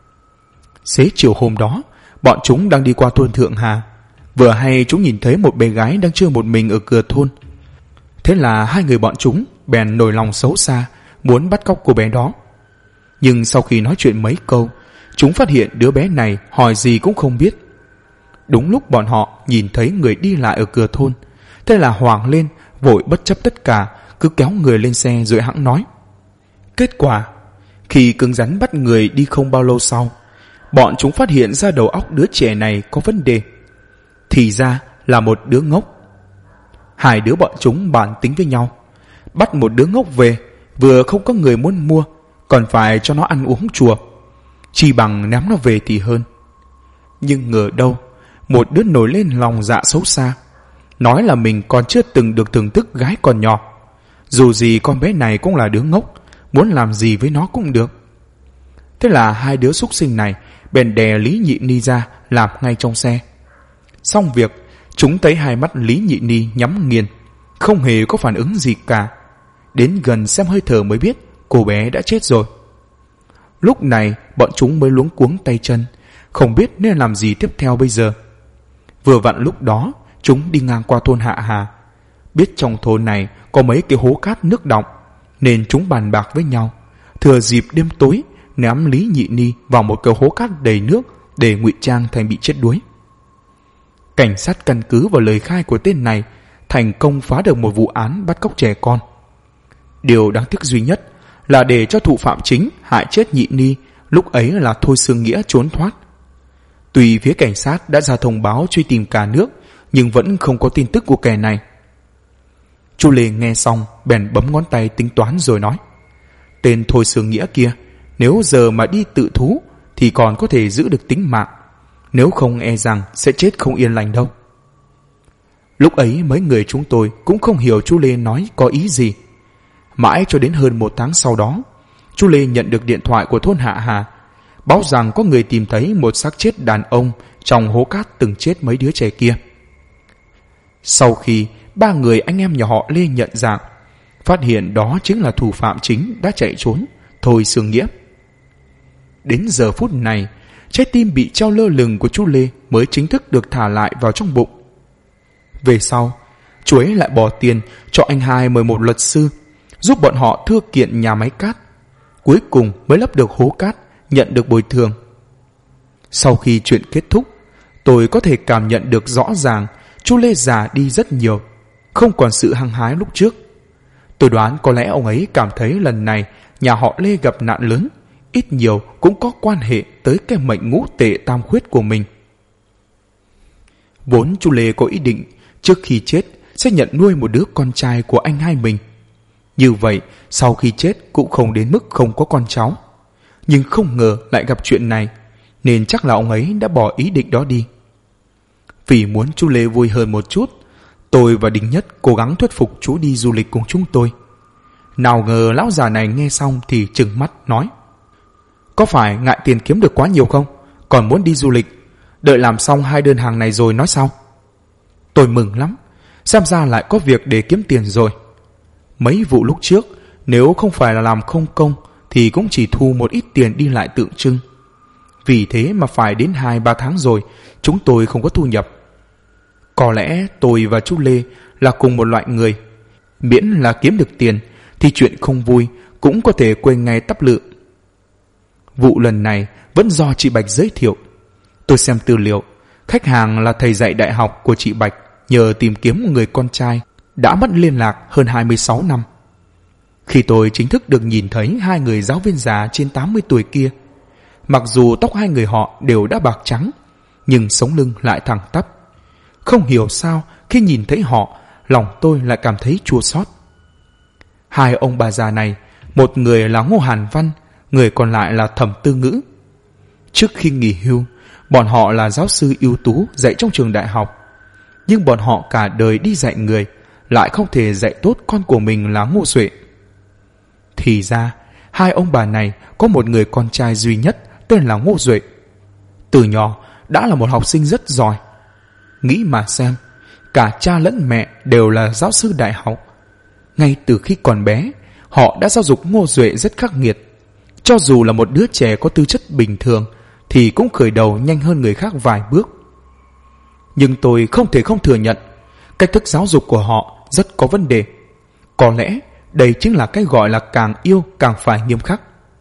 Xế chiều hôm đó, bọn chúng đang đi qua thôn Thượng Hà. Vừa hay chúng nhìn thấy một bé gái đang chơi một mình ở cửa thôn. Thế là 2 người bọn chúng bèn nổi lòng xấu xa muốn bắt cóc cô bé đó. Nhưng sau khi nói chuyện mấy câu, chúng phát hiện đứa bé này hỏi gì cũng không biết. Đúng lúc bọn họ nhìn thấy người đi lại ở cửa thôn, thế là hoảng lên, vội bất chấp tất cả, cứ kéo người lên xe rồi hẵng nói. Kết quả, khi cứng rắn bắt người đi không bao lâu sau, bọn chúng phát hiện ra đầu óc đứa trẻ này có vấn đề. Thì ra là một đứa ngốc. 2 đứa bọn chúng bàn tính với nhau, bắt một đứa ngốc về, vừa không có người muốn mua, còn phải cho nó ăn uống chùa, chỉ bằng ném nó về thì hơn. Nhưng ngờ đâu, một đứa nổi lên lòng dạ xấu xa, nói là mình còn chưa từng được thưởng thức gái còn nhỏ. Dù gì con bé này cũng là đứa ngốc, muốn làm gì với nó cũng được. Thế là 2 đứa súc sinh này bèn đè Lý Nhị Ni ra làm ngay trong xe. Xong việc, chúng thấy 2 mắt Lý Nhị Ni nhắm nghiền, không hề có phản ứng gì cả. Đến gần xem hơi thở mới biết cô bé đã chết rồi. Lúc này bọn chúng mới luống cuống tay chân, không biết nên làm gì tiếp theo bây giờ. Vừa vặn lúc đó chúng đi ngang qua thôn Hạ Hà, biết trong thôn này có mấy cái hố cát nước đọng, nên chúng bàn bạc với nhau, thừa dịp đêm tối ném Lý Nhị Ni vào một cái hố cát đầy nước để ngụy trang thành bị chết đuối. Cảnh sát căn cứ vào lời khai của tên này thành công phá được một vụ án bắt cóc trẻ con. Điều đáng tiếc duy nhất là để cho thủ phạm chính hại chết Nhị Ni lúc ấy là Thôi Sương Nghĩa trốn thoát. Tuy phía cảnh sát đã ra thông báo truy tìm cả nước, nhưng vẫn không có tin tức của kẻ này. Chu Lê nghe xong bèn bấm ngón tay tính toán rồi nói: tên Thôi Sương Nghĩa kia, nếu giờ mà đi tự thú thì còn có thể giữ được tính mạng, nếu không e rằng sẽ chết không yên lành đâu. Lúc ấy mấy người chúng tôi cũng không hiểu chú Lê nói có ý gì. Mãi cho đến hơn 1 tháng sau đó, chú Lê nhận được điện thoại của thôn Hạ Hà, báo rằng có người tìm thấy một xác chết đàn ông trong hố cát từng chết mấy đứa trẻ kia. Sau khi 3 người anh em nhà họ Lê nhận dạng, phát hiện đó chính là thủ phạm chính đã chạy trốn, Thôi Sương Nghĩa. Đến giờ phút này, trái tim bị treo lơ lửng của chú Lê mới chính thức được thả lại vào trong bụng. Về sau, chú ấy lại bỏ tiền cho anh hai mời một luật sư giúp bọn họ thưa kiện nhà máy cát, cuối cùng mới lấp được hố cát, nhận được bồi thường. Sau khi chuyện kết thúc, tôi có thể cảm nhận được rõ ràng chú Lê già đi rất nhiều, không còn sự hăng hái lúc trước. Tôi đoán có lẽ ông ấy cảm thấy lần này nhà họ Lê gặp nạn lớn, ít nhiều cũng có quan hệ tới cái mệnh ngũ tệ tam khuyết của mình. Vốn chú Lê có ý định trước khi chết sẽ nhận nuôi một đứa con trai của anh hai mình. Như vậy sau khi chết cũng không đến mức không có con cháu. Nhưng không ngờ lại gặp chuyện này, nên chắc là ông ấy đã bỏ ý định đó đi. Vì muốn chú Lê vui hơn một chút, tôi và Đình Nhất cố gắng thuyết phục chú đi du lịch cùng chúng tôi. Nào ngờ lão già này nghe xong thì trừng mắt nói: có phải ngại tiền kiếm được quá nhiều không? Còn muốn đi du lịch, đợi làm xong 2 đơn hàng này rồi nói sau. Tôi mừng lắm, xem ra lại có việc để kiếm tiền rồi. Mấy vụ lúc trước, nếu không phải là làm không công thì cũng chỉ thu một ít tiền đi lại tượng trưng. Vì thế mà phải đến 2-3 tháng rồi chúng tôi không có thu nhập. Có lẽ tôi và chú Lê là cùng một loại người. Miễn là kiếm được tiền thì chuyện không vui cũng có thể quên ngay tắp lự. Vụ lần này vẫn do chị Bạch giới thiệu. Tôi xem tư liệu, khách hàng là thầy dạy đại học của chị Bạch nhờ tìm kiếm một người con trai đã mất liên lạc hơn 26 năm. Khi tôi chính thức được nhìn thấy hai người giáo viên già trên 80 tuổi kia, mặc dù tóc hai người họ đều đã bạc trắng, nhưng sống lưng lại thẳng tắp. Không hiểu sao khi nhìn thấy họ, lòng tôi lại cảm thấy chua xót. Hai ông bà già này, một người là Ngô Hàn Văn, người còn lại là Thẩm Tư Ngữ. Trước khi nghỉ hưu, bọn họ là giáo sư ưu tú dạy trong trường đại học. Nhưng bọn họ cả đời đi dạy người, lại không thể dạy tốt con của mình là Ngô Duệ. Thì ra, hai ông bà này có một người con trai duy nhất tên là Ngô Duệ. Từ nhỏ đã là một học sinh rất giỏi. Nghĩ mà xem, cả cha lẫn mẹ đều là giáo sư đại học. Ngay từ khi còn bé, họ đã giáo dục Ngô Duệ rất khắc nghiệt. Cho dù là một đứa trẻ có tư chất bình thường thì cũng khởi đầu nhanh hơn người khác vài bước. Nhưng tôi không thể không thừa nhận, cách thức giáo dục của họ rất có vấn đề. Có lẽ đây chính là cái gọi là càng yêu càng phải nghiêm khắc.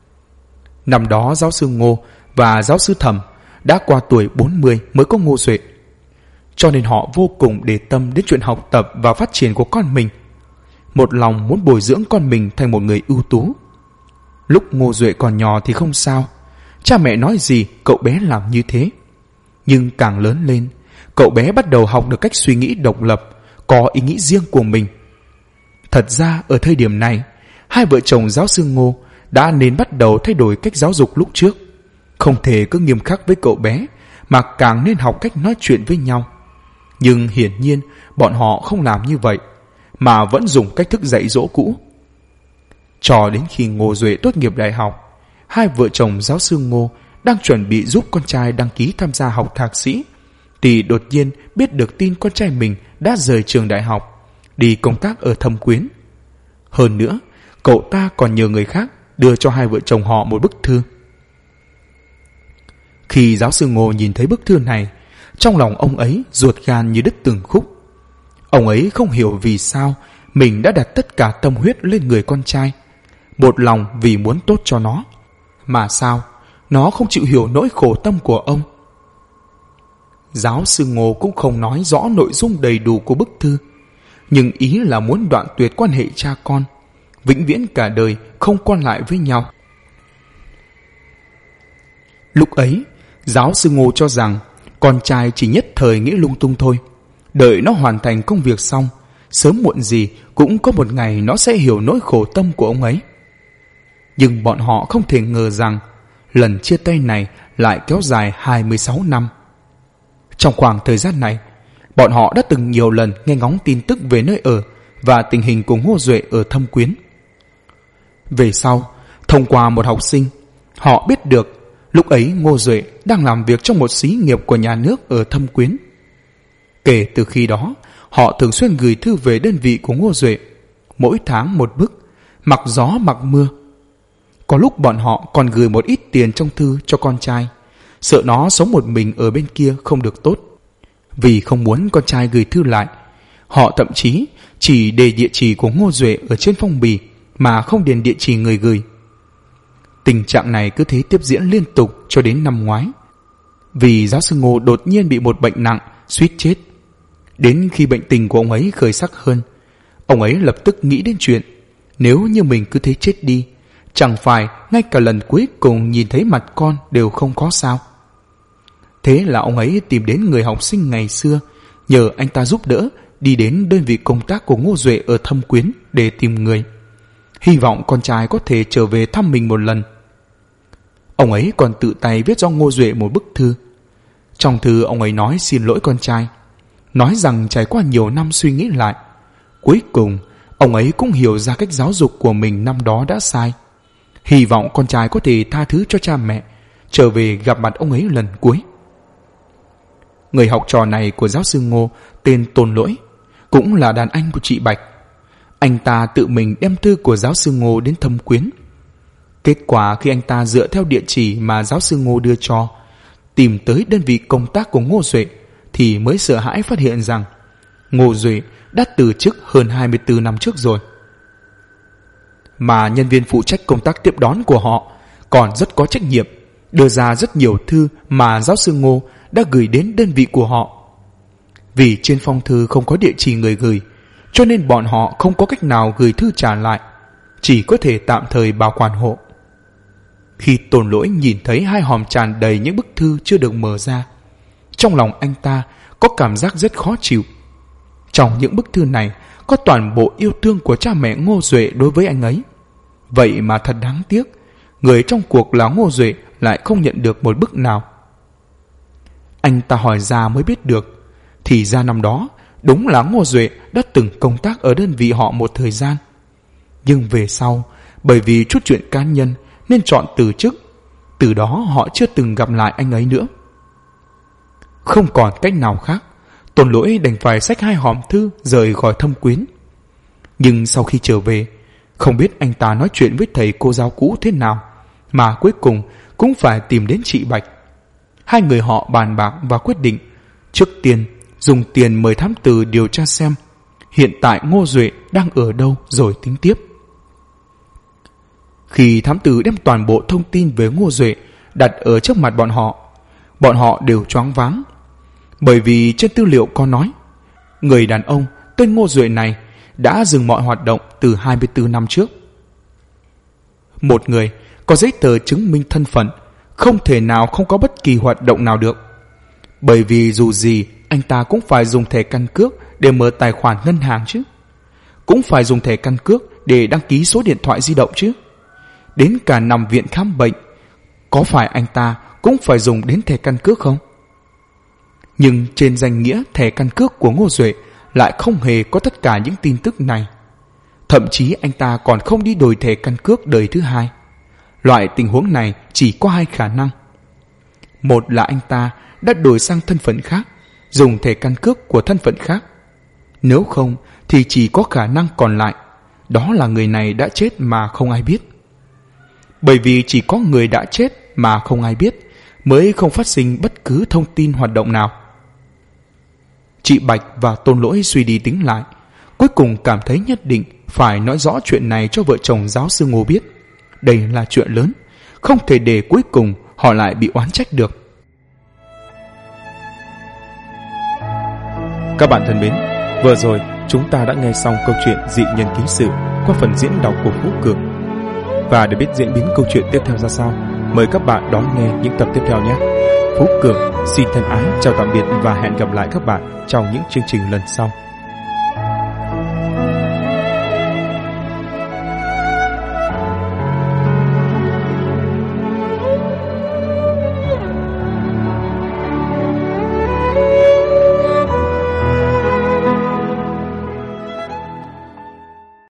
Năm đó giáo sư Ngô và giáo sư Thẩm đã qua tuổi 40 mới có Ngô Duệ. Cho nên họ vô cùng để tâm đến chuyện học tập và phát triển của con mình. Một lòng muốn bồi dưỡng con mình thành một người ưu tú. Lúc Ngô Duệ còn nhỏ thì không sao, cha mẹ nói gì cậu bé làm như thế. Nhưng càng lớn lên, cậu bé bắt đầu học được cách suy nghĩ độc lập, có ý nghĩ riêng của mình. Thật ra ở thời điểm này, hai vợ chồng giáo sư Ngô đã nên bắt đầu thay đổi cách giáo dục lúc trước. Không thể cứ nghiêm khắc với cậu bé, mà càng nên học cách nói chuyện với nhau. Nhưng hiển nhiên bọn họ không làm như vậy, mà vẫn dùng cách thức dạy dỗ cũ. Cho đến khi Ngô Duệ tốt nghiệp đại học, hai vợ chồng giáo sư Ngô đang chuẩn bị giúp con trai đăng ký tham gia học thạc sĩ, thì đột nhiên biết được tin con trai mình đã rời trường đại học, đi công tác ở Thâm Quyến. Hơn nữa, cậu ta còn nhờ người khác đưa cho hai vợ chồng họ một bức thư. Khi giáo sư Ngô nhìn thấy bức thư này, trong lòng ông ấy ruột gan như đứt từng khúc. Ông ấy không hiểu vì sao mình đã đặt tất cả tâm huyết lên người con trai, một lòng vì muốn tốt cho nó, mà sao nó không chịu hiểu nỗi khổ tâm của ông. Giáo sư Ngô cũng không nói rõ nội dung đầy đủ của bức thư, nhưng ý là muốn đoạn tuyệt quan hệ cha con, vĩnh viễn cả đời không quan lại với nhau. Lúc ấy, giáo sư Ngô cho rằng con trai chỉ nhất thời nghĩ lung tung thôi. Đợi nó hoàn thành công việc xong, sớm muộn gì cũng có một ngày nó sẽ hiểu nỗi khổ tâm của ông ấy. Nhưng bọn họ không thể ngờ rằng lần chia tay này lại kéo dài 26 năm. Trong khoảng thời gian này, bọn họ đã từng nhiều lần nghe ngóng tin tức về nơi ở và tình hình của Ngô Duệ ở Thâm Quyến. Về sau, thông qua một học sinh, họ biết được lúc ấy Ngô Duệ đang làm việc trong một xí nghiệp của nhà nước ở Thâm Quyến. Kể từ khi đó, họ thường xuyên gửi thư về đơn vị của Ngô Duệ, mỗi tháng một bức, mặc gió mặc mưa. Có lúc bọn họ còn gửi một ít tiền trong thư cho con trai, sợ nó sống một mình ở bên kia không được tốt. Vì không muốn con trai gửi thư lại, họ thậm chí chỉ để địa chỉ của Ngô Duệ ở trên phong bì mà không điền địa chỉ người gửi. Tình trạng này cứ thế tiếp diễn liên tục cho đến năm ngoái. Vì giáo sư Ngô đột nhiên bị một bệnh nặng, suýt chết. Đến khi bệnh tình của ông ấy khởi sắc hơn, ông ấy lập tức nghĩ đến chuyện nếu như mình cứ thế chết đi, chẳng phải ngay cả lần cuối cùng nhìn thấy mặt con đều không có sao. Thế là ông ấy tìm đến người học sinh ngày xưa, nhờ anh ta giúp đỡ đi đến đơn vị công tác của Ngô Duệ ở Thâm Quyến để tìm người, hy vọng con trai có thể trở về thăm mình một lần. Ông ấy còn tự tay viết cho Ngô Duệ một bức thư. Trong thư ông ấy nói xin lỗi con trai, nói rằng trải qua nhiều năm suy nghĩ lại, cuối cùng ông ấy cũng hiểu ra cách giáo dục của mình năm đó đã sai, hy vọng con trai có thể tha thứ cho cha mẹ, trở về gặp mặt ông ấy lần cuối. Người học trò này của giáo sư Ngô tên Tôn Lỗi, cũng là đàn anh của chị Bạch. Anh ta tự mình đem thư của giáo sư Ngô đến Thâm Quyến. Kết quả khi anh ta dựa theo địa chỉ mà giáo sư Ngô đưa cho, tìm tới đơn vị công tác của Ngô Duệ, thì mới sợ hãi phát hiện rằng Ngô Duệ đã từ chức hơn 24 năm trước rồi. Mà nhân viên phụ trách công tác tiếp đón của họ còn rất có trách nhiệm, đưa ra rất nhiều thư mà giáo sư Ngô đã gửi đến đơn vị của họ. Vì trên phong thư không có địa chỉ người gửi, cho nên bọn họ không có cách nào gửi thư trả lại, chỉ có thể tạm thời bảo quản hộ. Khi Tôn Lỗi nhìn thấy hai hòm tràn đầy những bức thư chưa được mở ra, trong lòng anh ta có cảm giác rất khó chịu. Trong những bức thư này có toàn bộ yêu thương của cha mẹ Ngô Duệ đối với anh ấy. Vậy mà thật đáng tiếc, người trong cuộc là Ngô Duệ lại không nhận được một bức nào. Anh ta hỏi ra mới biết được, thì ra năm đó đúng là Ngô Duệ đã từng công tác ở đơn vị họ một thời gian. Nhưng về sau, bởi vì chút chuyện cá nhân nên chọn từ chức. Từ đó họ chưa từng gặp lại anh ấy nữa. Không còn cách nào khác, Tôn Lỗi đành phải xách hai hòm thư rời khỏi Thâm Quyến. Nhưng sau khi trở về, không biết anh ta nói chuyện với thầy cô giáo cũ thế nào, mà cuối cùng cũng phải tìm đến chị Bạch. Hai người họ bàn bạc và quyết định trước tiên dùng tiền mời thám tử điều tra xem hiện tại Ngô Duệ đang ở đâu rồi tính tiếp. Khi thám tử đem toàn bộ thông tin về Ngô Duệ đặt ở trước mặt bọn họ đều choáng váng. Bởi vì trên tư liệu có nói, người đàn ông tên Ngô Duệ này đã dừng mọi hoạt động từ 24 năm trước. Một người có giấy tờ chứng minh thân phận không thể nào không có bất kỳ hoạt động nào được. Bởi vì dù gì anh ta cũng phải dùng thẻ căn cước để mở tài khoản ngân hàng chứ, cũng phải dùng thẻ căn cước để đăng ký số điện thoại di động chứ, đến cả nằm viện khám bệnh có phải anh ta cũng phải dùng đến thẻ căn cước không? Nhưng trên danh nghĩa thẻ căn cước của Ngô Duệ lại không hề có tất cả những tin tức này. Thậm chí anh ta còn không đi đổi thẻ căn cước đời thứ hai. Loại tình huống này chỉ có hai khả năng. Một là anh ta đã đổi sang thân phận khác, dùng thẻ căn cước của thân phận khác. Nếu không thì chỉ có khả năng còn lại, đó là người này đã chết mà không ai biết. Bởi vì chỉ có người đã chết mà không ai biết mới không phát sinh bất cứ thông tin hoạt động nào. Chị Bạch và Tôn Lỗi suy đi tính lại, cuối cùng cảm thấy nhất định phải nói rõ chuyện này cho vợ chồng giáo sư Ngô biết. Đây là chuyện lớn, không thể để cuối cùng họ lại bị oán trách được. Các bạn thân mến, vừa rồi chúng ta đã nghe xong câu chuyện Dị Nhân Ký Sự qua phần diễn đọc của Phú Cường. Và để biết diễn biến câu chuyện tiếp theo ra sao, mời các bạn đón nghe những tập tiếp theo nhé. Phú Cường xin thân ái chào tạm biệt và hẹn gặp lại các bạn trong những chương trình lần sau.